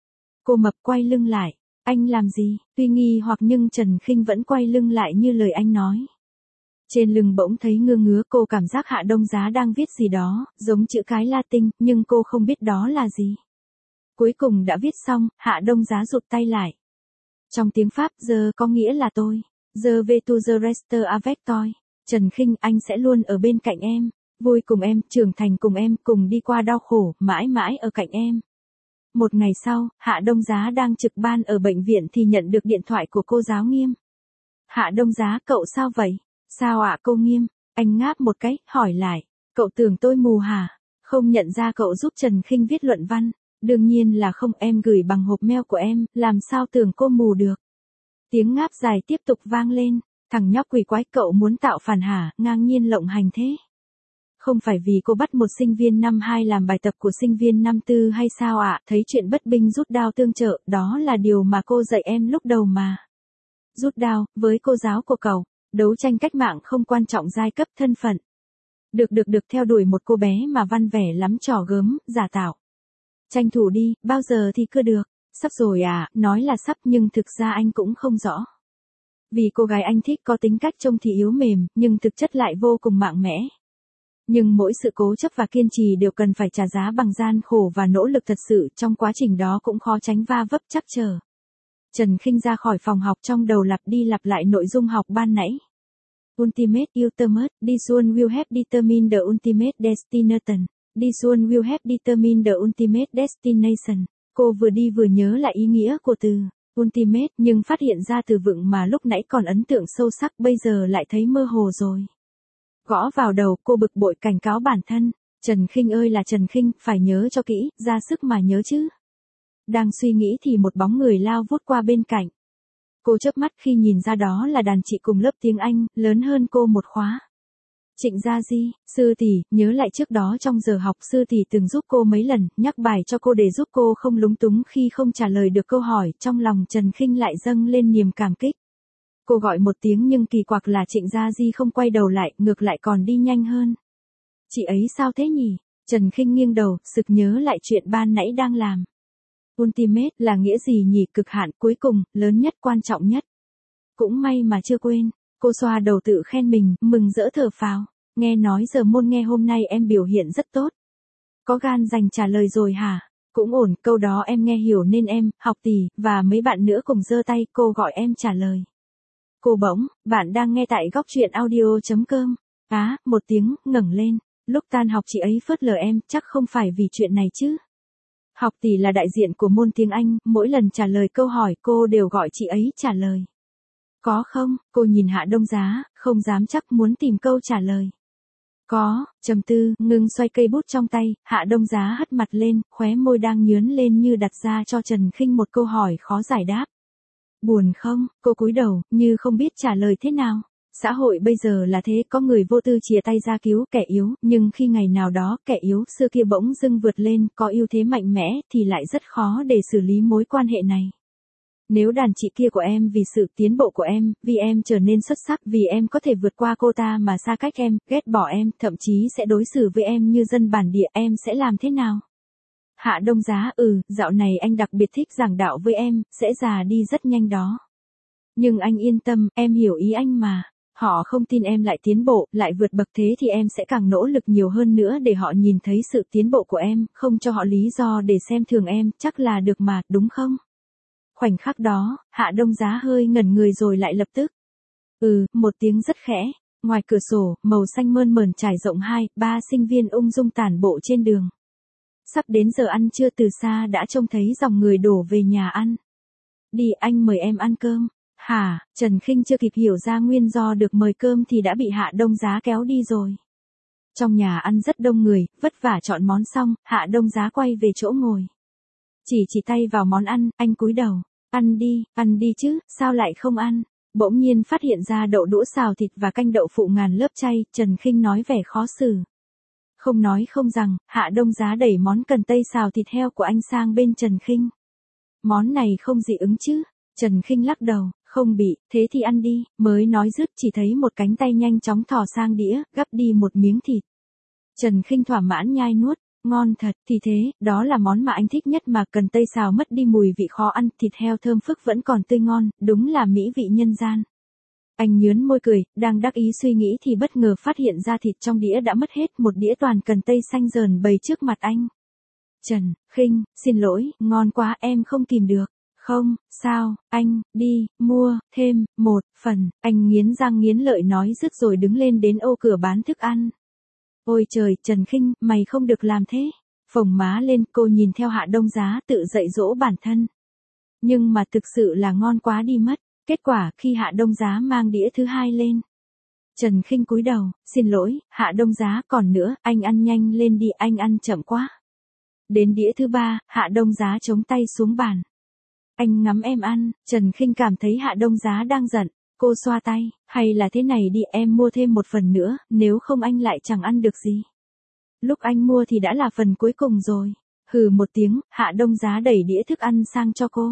Cô mập quay lưng lại. Anh làm gì? Tuy nghi hoặc nhưng Trần Khinh vẫn quay lưng lại như lời anh nói. Trên lưng bỗng thấy ngứa ngứa, cô cảm giác Hạ Đông Giá đang viết gì đó, giống chữ cái Latin, nhưng cô không biết đó là gì. Cuối cùng đã viết xong, Hạ Đông Giá rụt tay lại. Trong tiếng Pháp, giờ có nghĩa là tôi. Je vais toujours rester avec toi. Trần Khinh, anh sẽ luôn ở bên cạnh em, vui cùng em, trưởng thành cùng em, cùng đi qua đau khổ, mãi mãi ở cạnh em. Một ngày sau, Hạ Đông Giá đang trực ban ở bệnh viện thì nhận được điện thoại của cô giáo Nghiêm. Hạ Đông Giá, cậu sao vậy? Sao ạ cô Nghiêm? Anh ngáp một cái, hỏi lại. Cậu tưởng tôi mù hả? Không nhận ra cậu giúp Trần Khinh viết luận văn. Đương nhiên là không, em gửi bằng hộp mail của em, làm sao tưởng cô mù được. Tiếng ngáp dài tiếp tục vang lên. Thằng nhóc quỷ quái, cậu muốn tạo phản hả, ngang nhiên lộng hành thế. Không phải vì cô bắt một sinh viên năm 2 làm bài tập của sinh viên năm 4 hay sao ạ? Thấy chuyện bất binh rút đao tương trợ, đó là điều mà cô dạy em lúc đầu mà. Rút đao, với cô giáo của cậu, đấu tranh cách mạng không quan trọng giai cấp thân phận. Được theo đuổi một cô bé mà văn vẻ lắm trò gớm, giả tạo. Tranh thủ đi, bao giờ thì cưa được? Sắp rồi à, nói là sắp nhưng thực ra anh cũng không rõ. Vì cô gái anh thích có tính cách trông thì yếu mềm, nhưng thực chất lại vô cùng mạnh mẽ. Nhưng mỗi sự cố chấp và kiên trì đều cần phải trả giá bằng gian khổ và nỗ lực thật sự, trong quá trình đó cũng khó tránh va vấp trắc trở. Trần Khinh ra khỏi phòng học, trong đầu lặp đi lặp lại nội dung học ban nãy. Ultimate, this one will have determined the ultimate destination. This one will have determined the ultimate destination. Cô vừa đi vừa nhớ lại ý nghĩa của từ ultimate, nhưng phát hiện ra từ vựng mà lúc nãy còn ấn tượng sâu sắc bây giờ lại thấy mơ hồ rồi. Gõ vào đầu, cô bực bội cảnh cáo bản thân. Trần Khinh ơi là Trần Khinh, phải nhớ cho kỹ, ra sức mà nhớ chứ. Đang suy nghĩ thì một bóng người lao vút qua bên cạnh. Cô chớp mắt khi nhìn ra đó là đàn chị cùng lớp tiếng Anh, lớn hơn cô một khóa. Trịnh Gia Di, sư tỷ, nhớ lại trước đó trong giờ học sư tỷ từng giúp cô mấy lần, nhắc bài cho cô để giúp cô không lúng túng khi không trả lời được câu hỏi, trong lòng Trần Khinh lại dâng lên niềm cảm kích. Cô gọi một tiếng nhưng kỳ quặc là Trịnh Gia Di không quay đầu lại, ngược lại còn đi nhanh hơn. Chị ấy sao thế nhỉ? Trần Khinh nghiêng đầu, sực nhớ lại chuyện ban nãy đang làm. Ultimate là nghĩa gì nhỉ? Cực hạn, cuối cùng, lớn nhất, quan trọng nhất. Cũng may mà chưa quên. Cô xoa đầu tự khen mình, mừng rỡ thở phào. Nghe nói giờ môn nghe hôm nay em biểu hiện rất tốt. Có gan dành trả lời rồi hả? Cũng ổn, câu đó em nghe hiểu nên em, học tỷ, và mấy bạn nữa cùng giơ tay, cô gọi em trả lời. Cô bỗng, bạn đang nghe tại góc truyện audio.com. Một tiếng, ngẩng lên. Lúc tan học chị ấy phớt lờ em, chắc không phải vì chuyện này chứ. Học tỷ là đại diện của môn tiếng Anh, mỗi lần trả lời câu hỏi cô đều gọi chị ấy trả lời. Có không? Cô nhìn Hạ Đông Giá, không dám chắc, muốn tìm câu trả lời. Có, trầm tư, ngưng xoay cây bút trong tay, Hạ Đông Giá hất mặt lên, khóe môi đang nhướn lên như đặt ra cho Trần Khinh một câu hỏi khó giải đáp. Buồn không? Cô cúi đầu, như không biết trả lời thế nào. Xã hội bây giờ là thế, có người vô tư chìa tay ra cứu kẻ yếu, nhưng khi ngày nào đó kẻ yếu xưa kia bỗng dưng vượt lên, có ưu thế mạnh mẽ, thì lại rất khó để xử lý mối quan hệ này. Nếu đàn chị kia của em vì sự tiến bộ của em, vì em trở nên xuất sắc, vì em có thể vượt qua cô ta mà xa cách em, ghét bỏ em, thậm chí sẽ đối xử với em như dân bản địa, em sẽ làm thế nào? Hạ Đông Giá, dạo này anh đặc biệt thích giảng đạo với em, sẽ già đi rất nhanh đó. Nhưng anh yên tâm, em hiểu ý anh mà. Họ không tin em lại tiến bộ, lại vượt bậc thế thì em sẽ càng nỗ lực nhiều hơn nữa để họ nhìn thấy sự tiến bộ của em, không cho họ lý do để xem thường em, chắc là được mà, đúng không? Khoảnh khắc đó, Hạ Đông Giá hơi ngẩn người rồi lại lập tức. Một tiếng rất khẽ. Ngoài cửa sổ, màu xanh mơn mởn trải rộng 2-3 sinh viên ung dung tản bộ trên đường. Sắp đến giờ ăn trưa, từ xa đã trông thấy dòng người đổ về nhà ăn. Đi, anh mời em ăn cơm. Hả? Trần Khinh chưa kịp hiểu ra nguyên do được mời cơm thì đã bị Hạ Đông Giá kéo đi rồi. Trong nhà ăn rất đông người, vất vả chọn món xong, Hạ Đông Giá quay về chỗ ngồi. Chỉ tay vào món ăn, anh cúi đầu. Ăn đi chứ, sao lại không ăn? Bỗng nhiên phát hiện ra đậu đũa xào thịt và canh đậu phụ ngàn lớp chay, Trần Khinh nói vẻ khó xử. Không nói không rằng, Hạ Đông Giá đẩy món cần tây xào thịt heo của anh sang bên Trần Khinh. Món này không dị ứng chứ? Trần Khinh lắc đầu, không bị, thế thì ăn đi, mới nói dứt chỉ thấy một cánh tay nhanh chóng thò sang đĩa, gắp đi một miếng thịt. Trần Khinh thỏa mãn nhai nuốt, ngon thật, thì thế, đó là món mà anh thích nhất mà, cần tây xào mất đi mùi vị khó ăn, thịt heo thơm phức vẫn còn tươi ngon, đúng là mỹ vị nhân gian. Anh nhướn môi cười, đang đắc ý suy nghĩ thì bất ngờ phát hiện ra thịt trong đĩa đã mất hết, một đĩa toàn cần tây xanh dờn bày trước mặt anh. Trần Khinh, xin lỗi, ngon quá em không kìm được. Không, sao, anh, đi, mua, thêm, một phần, anh nghiến răng nghiến lợi nói dứt rồi đứng lên đến ô cửa bán thức ăn. Ôi trời, Trần Khinh, mày không được làm thế. Phồng má lên, cô nhìn theo Hạ Đông Giá tự dạy dỗ bản thân. Nhưng mà thực sự là ngon quá đi mất. Kết quả, khi Hạ Đông Giá mang đĩa thứ hai lên. Trần Khinh cúi đầu, xin lỗi, Hạ Đông Giá, còn nữa, anh ăn nhanh lên đi, anh ăn chậm quá. Đến đĩa thứ ba, Hạ Đông Giá chống tay xuống bàn. Anh ngắm em ăn, Trần Khinh cảm thấy Hạ Đông Giá đang giận. Cô xoa tay, hay là thế này đi, em mua thêm một phần nữa, nếu không anh lại chẳng ăn được gì. Lúc anh mua thì đã là phần cuối cùng rồi. Hừ một tiếng, Hạ Đông Giá đẩy đĩa thức ăn sang cho cô.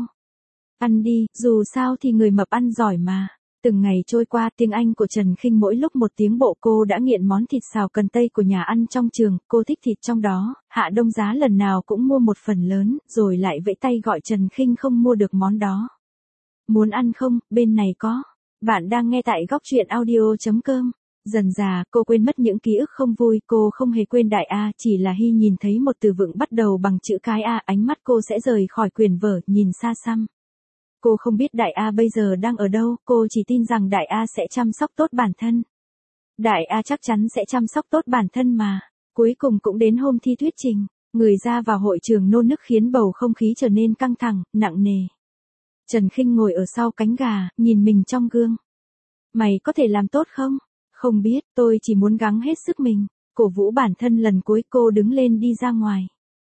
Ăn đi, dù sao thì người mập ăn giỏi mà. Từng ngày trôi qua, tiếng Anh của Trần Khinh mỗi lúc một tiếng bộ, cô đã nghiện món thịt xào cần tây của nhà ăn trong trường, cô thích thịt trong đó, Hạ Đông Giá lần nào cũng mua một phần lớn, rồi lại vẫy tay gọi Trần Khinh không mua được món đó. Muốn ăn không, bên này có. Bạn đang nghe tại góc truyện audio.com. Dần dà, cô quên mất những ký ức không vui, cô không hề quên đại A, chỉ là Hy nhìn thấy một từ vựng bắt đầu bằng chữ cái A, ánh mắt cô sẽ rời khỏi quyển vở, nhìn xa xăm. Cô không biết Đại A bây giờ đang ở đâu, cô chỉ tin rằng Đại A sẽ chăm sóc tốt bản thân. Đại A chắc chắn sẽ chăm sóc tốt bản thân mà. Cuối cùng cũng đến hôm thi thuyết trình, người ra vào hội trường nôn nức khiến bầu không khí trở nên căng thẳng, nặng nề. Trần Khinh ngồi ở sau cánh gà, nhìn mình trong gương. Mày có thể làm tốt không? Không biết, tôi chỉ muốn gắng hết sức mình. Cổ vũ bản thân lần cuối, cô đứng lên đi ra ngoài.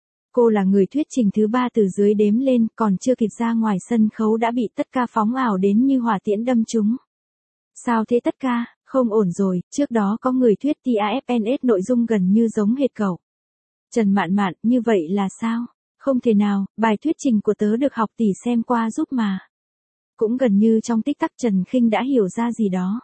Cô là người thuyết trình thứ 3 từ dưới đếm lên, còn chưa kịp ra ngoài sân khấu đã bị tất ca phóng ảo đến như hỏa tiễn đâm trúng. Sao thế tất ca, không ổn rồi, trước đó có người thuyết TAFNS nội dung gần như giống hệt cậu. Trần Mạn Mạn, như vậy là sao? Không thể nào, bài thuyết trình của tớ được học tỷ xem qua giúp mà. Cũng gần như trong tích tắc Trần Khinh đã hiểu ra gì đó.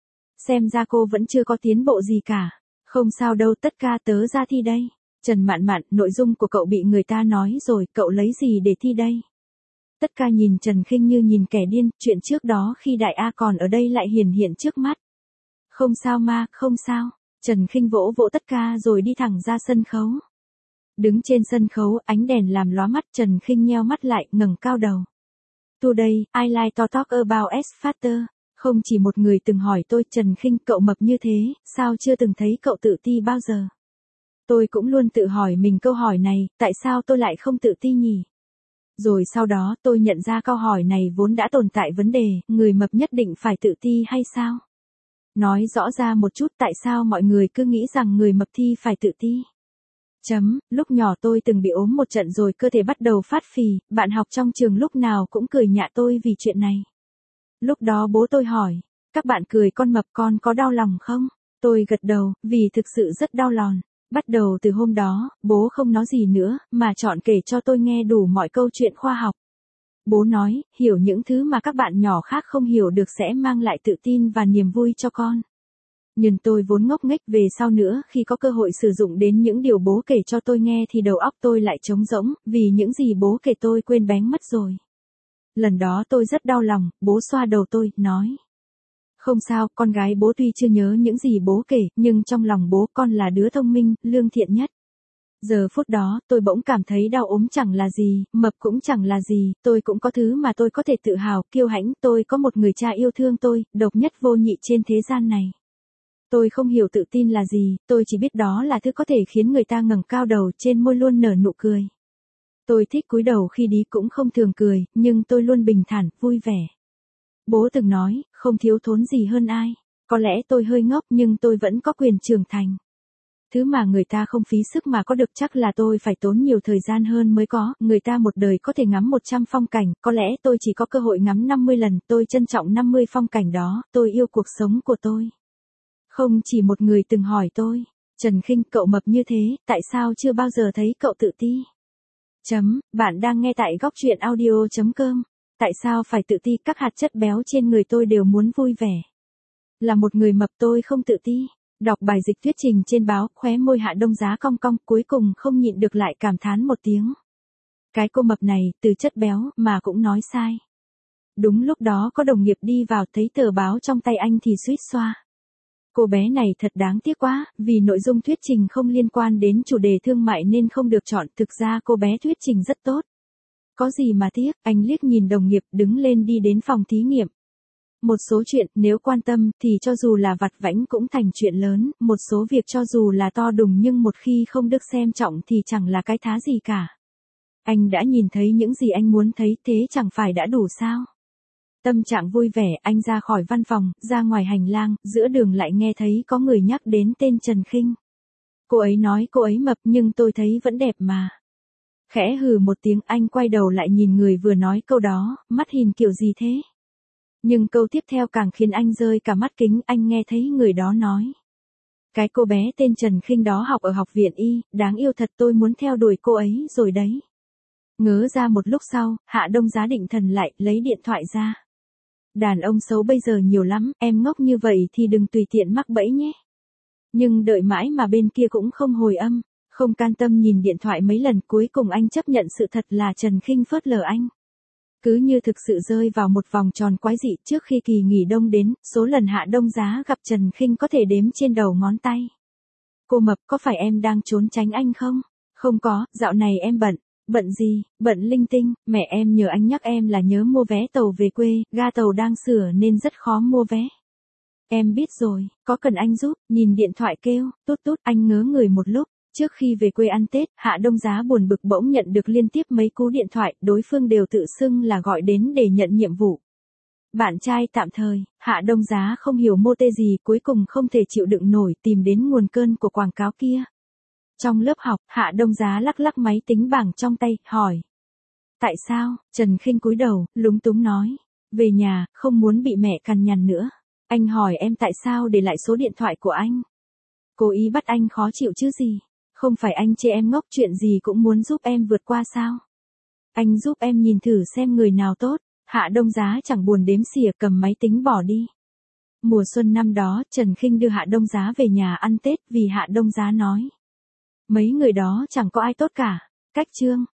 Xem ra cô vẫn chưa có tiến bộ gì cả. Không sao đâu, tất ca tớ ra thi đây. Trần Mạn Mạn, nội dung của cậu bị người ta nói rồi, cậu lấy gì để thi đây? Tất ca nhìn Trần Khinh như nhìn kẻ điên, chuyện trước đó khi Đại A còn ở đây lại hiển hiện trước mắt. Không sao ma, không sao. Trần Khinh vỗ vỗ tất ca rồi đi thẳng ra sân khấu. Đứng trên sân khấu, ánh đèn làm lóa mắt, Trần Khinh nheo mắt lại, ngẩng cao đầu. Today, I like to talk about S factor. Không chỉ một người từng hỏi tôi, Trần Khinh, cậu mập như thế, sao chưa từng thấy cậu tự ti bao giờ? Tôi cũng luôn tự hỏi mình câu hỏi này, tại sao tôi lại không tự ti nhỉ? Rồi sau đó tôi nhận ra câu hỏi này vốn đã tồn tại vấn đề, người mập nhất định phải tự ti hay sao? Nói rõ ra một chút, tại sao mọi người cứ nghĩ rằng người mập thi phải tự ti? Lúc nhỏ tôi từng bị ốm một trận rồi cơ thể bắt đầu phát phì, bạn học trong trường lúc nào cũng cười nhạo tôi vì chuyện này. Lúc đó bố tôi hỏi, các bạn cười con mập con có đau lòng không? Tôi gật đầu, vì thực sự rất đau lòng. Bắt đầu từ hôm đó, bố không nói gì nữa, mà chọn kể cho tôi nghe đủ mọi câu chuyện khoa học. Bố nói, hiểu những thứ mà các bạn nhỏ khác không hiểu được sẽ mang lại tự tin và niềm vui cho con. Nhưng tôi vốn ngốc nghếch, về sau nữa khi có cơ hội sử dụng đến những điều bố kể cho tôi nghe thì đầu óc tôi lại trống rỗng, vì những gì bố kể tôi quên bén mất rồi. Lần đó tôi rất đau lòng, bố xoa đầu tôi, nói. Không sao, con gái bố tuy chưa nhớ những gì bố kể, nhưng trong lòng bố con là đứa thông minh, lương thiện nhất. Giờ phút đó, tôi bỗng cảm thấy đau ốm chẳng là gì, mập cũng chẳng là gì, tôi cũng có thứ mà tôi có thể tự hào, kiêu hãnh, tôi có một người cha yêu thương tôi, độc nhất vô nhị trên thế gian này. Tôi không hiểu tự tin là gì, tôi chỉ biết đó là thứ có thể khiến người ta ngẩng cao đầu, trên môi luôn nở nụ cười. Tôi thích cúi đầu khi đi cũng không thường cười, nhưng tôi luôn bình thản, vui vẻ. Bố từng nói, không thiếu thốn gì hơn ai. Có lẽ tôi hơi ngốc nhưng tôi vẫn có quyền trưởng thành. Thứ mà người ta không phí sức mà có được chắc là tôi phải tốn nhiều thời gian hơn mới có. Người ta một đời có thể ngắm 100 phong cảnh, có lẽ tôi chỉ có cơ hội ngắm 50 lần. Tôi trân trọng 50 phong cảnh đó, tôi yêu cuộc sống của tôi. Không chỉ một người từng hỏi tôi, Trần Khinh, cậu mập như thế, tại sao chưa bao giờ thấy cậu tự ti? Bạn đang nghe tại góc truyện audio.com. Tại sao phải tự ti? Các hạt chất béo trên người tôi đều muốn vui vẻ. Là một người mập tôi không tự ti. Đọc bài dịch thuyết trình trên báo, khóe môi Hạ Đông Giá cong cong, cuối cùng không nhịn được lại cảm thán một tiếng. Cái cô mập này, từ chất béo, mà cũng nói sai. Đúng lúc đó có đồng nghiệp đi vào thấy tờ báo trong tay anh thì suýt xoa. Cô bé này thật đáng tiếc quá, vì nội dung thuyết trình không liên quan đến chủ đề thương mại nên không được chọn, thực ra cô bé thuyết trình rất tốt. Có gì mà tiếc, anh liếc nhìn đồng nghiệp đứng lên đi đến phòng thí nghiệm. Một số chuyện nếu quan tâm thì cho dù là vặt vãnh cũng thành chuyện lớn, một số việc cho dù là to đùng nhưng một khi không được xem trọng thì chẳng là cái thá gì cả. Anh đã nhìn thấy những gì anh muốn thấy, thế chẳng phải đã đủ sao? Tâm trạng vui vẻ, anh ra khỏi văn phòng, ra ngoài hành lang, giữa đường lại nghe thấy có người nhắc đến tên Trần Khinh. Cô ấy nói cô ấy mập nhưng tôi thấy vẫn đẹp mà. Khẽ hừ một tiếng, anh quay đầu lại nhìn người vừa nói câu đó, mắt hình kiểu gì thế? Nhưng câu tiếp theo càng khiến anh rơi cả mắt kính, anh nghe thấy người đó nói. Cái cô bé tên Trần Khinh đó học ở học viện y, đáng yêu thật, tôi muốn theo đuổi cô ấy rồi đấy. Ngớ ra một lúc sau, Hạ Đông Giá định thần lại, lấy điện thoại ra. Đàn ông xấu bây giờ nhiều lắm, em ngốc như vậy thì đừng tùy tiện mắc bẫy nhé. Nhưng đợi mãi mà bên kia cũng không hồi âm, không can tâm nhìn điện thoại mấy lần, cuối cùng anh chấp nhận sự thật là Trần Khinh phớt lờ anh. Cứ như thực sự rơi vào một vòng tròn quái dị. Trước khi kỳ nghỉ đông đến, số lần Hạ Đông Giá gặp Trần Khinh có thể đếm trên đầu ngón tay. Cô mập, có phải em đang trốn tránh anh không? Không có, dạo này em bận. Bận gì? Bận linh tinh, mẹ em nhờ anh nhắc em là nhớ mua vé tàu về quê, ga tàu đang sửa nên rất khó mua vé. Em biết rồi, có cần anh giúp? Nhìn điện thoại kêu, tút tút, anh ngớ người một lúc. Trước khi về quê ăn Tết, Hạ Đông Giá buồn bực bỗng nhận được liên tiếp mấy cú điện thoại, đối phương đều tự xưng là gọi đến để nhận nhiệm vụ. Bạn trai tạm thời, Hạ Đông Giá không hiểu mô tê gì, cuối cùng không thể chịu đựng nổi, tìm đến nguồn cơn của quảng cáo kia. Trong lớp học, Hạ Đông Giá lắc lắc máy tính bảng trong tay, hỏi. Tại sao? Trần Khinh cúi đầu, lúng túng nói. Về nhà, không muốn bị mẹ cằn nhằn nữa. Anh hỏi em tại sao để lại số điện thoại của anh. Cố ý bắt anh khó chịu chứ gì. Không phải anh chê em ngốc, chuyện gì cũng muốn giúp em vượt qua sao? Anh giúp em nhìn thử xem người nào tốt. Hạ Đông Giá chẳng buồn đếm xỉa, cầm máy tính bỏ đi. Mùa xuân năm đó, Trần Khinh đưa Hạ Đông Giá về nhà ăn Tết vì Hạ Đông Giá nói. Mấy người đó chẳng có ai tốt cả. Cách chương.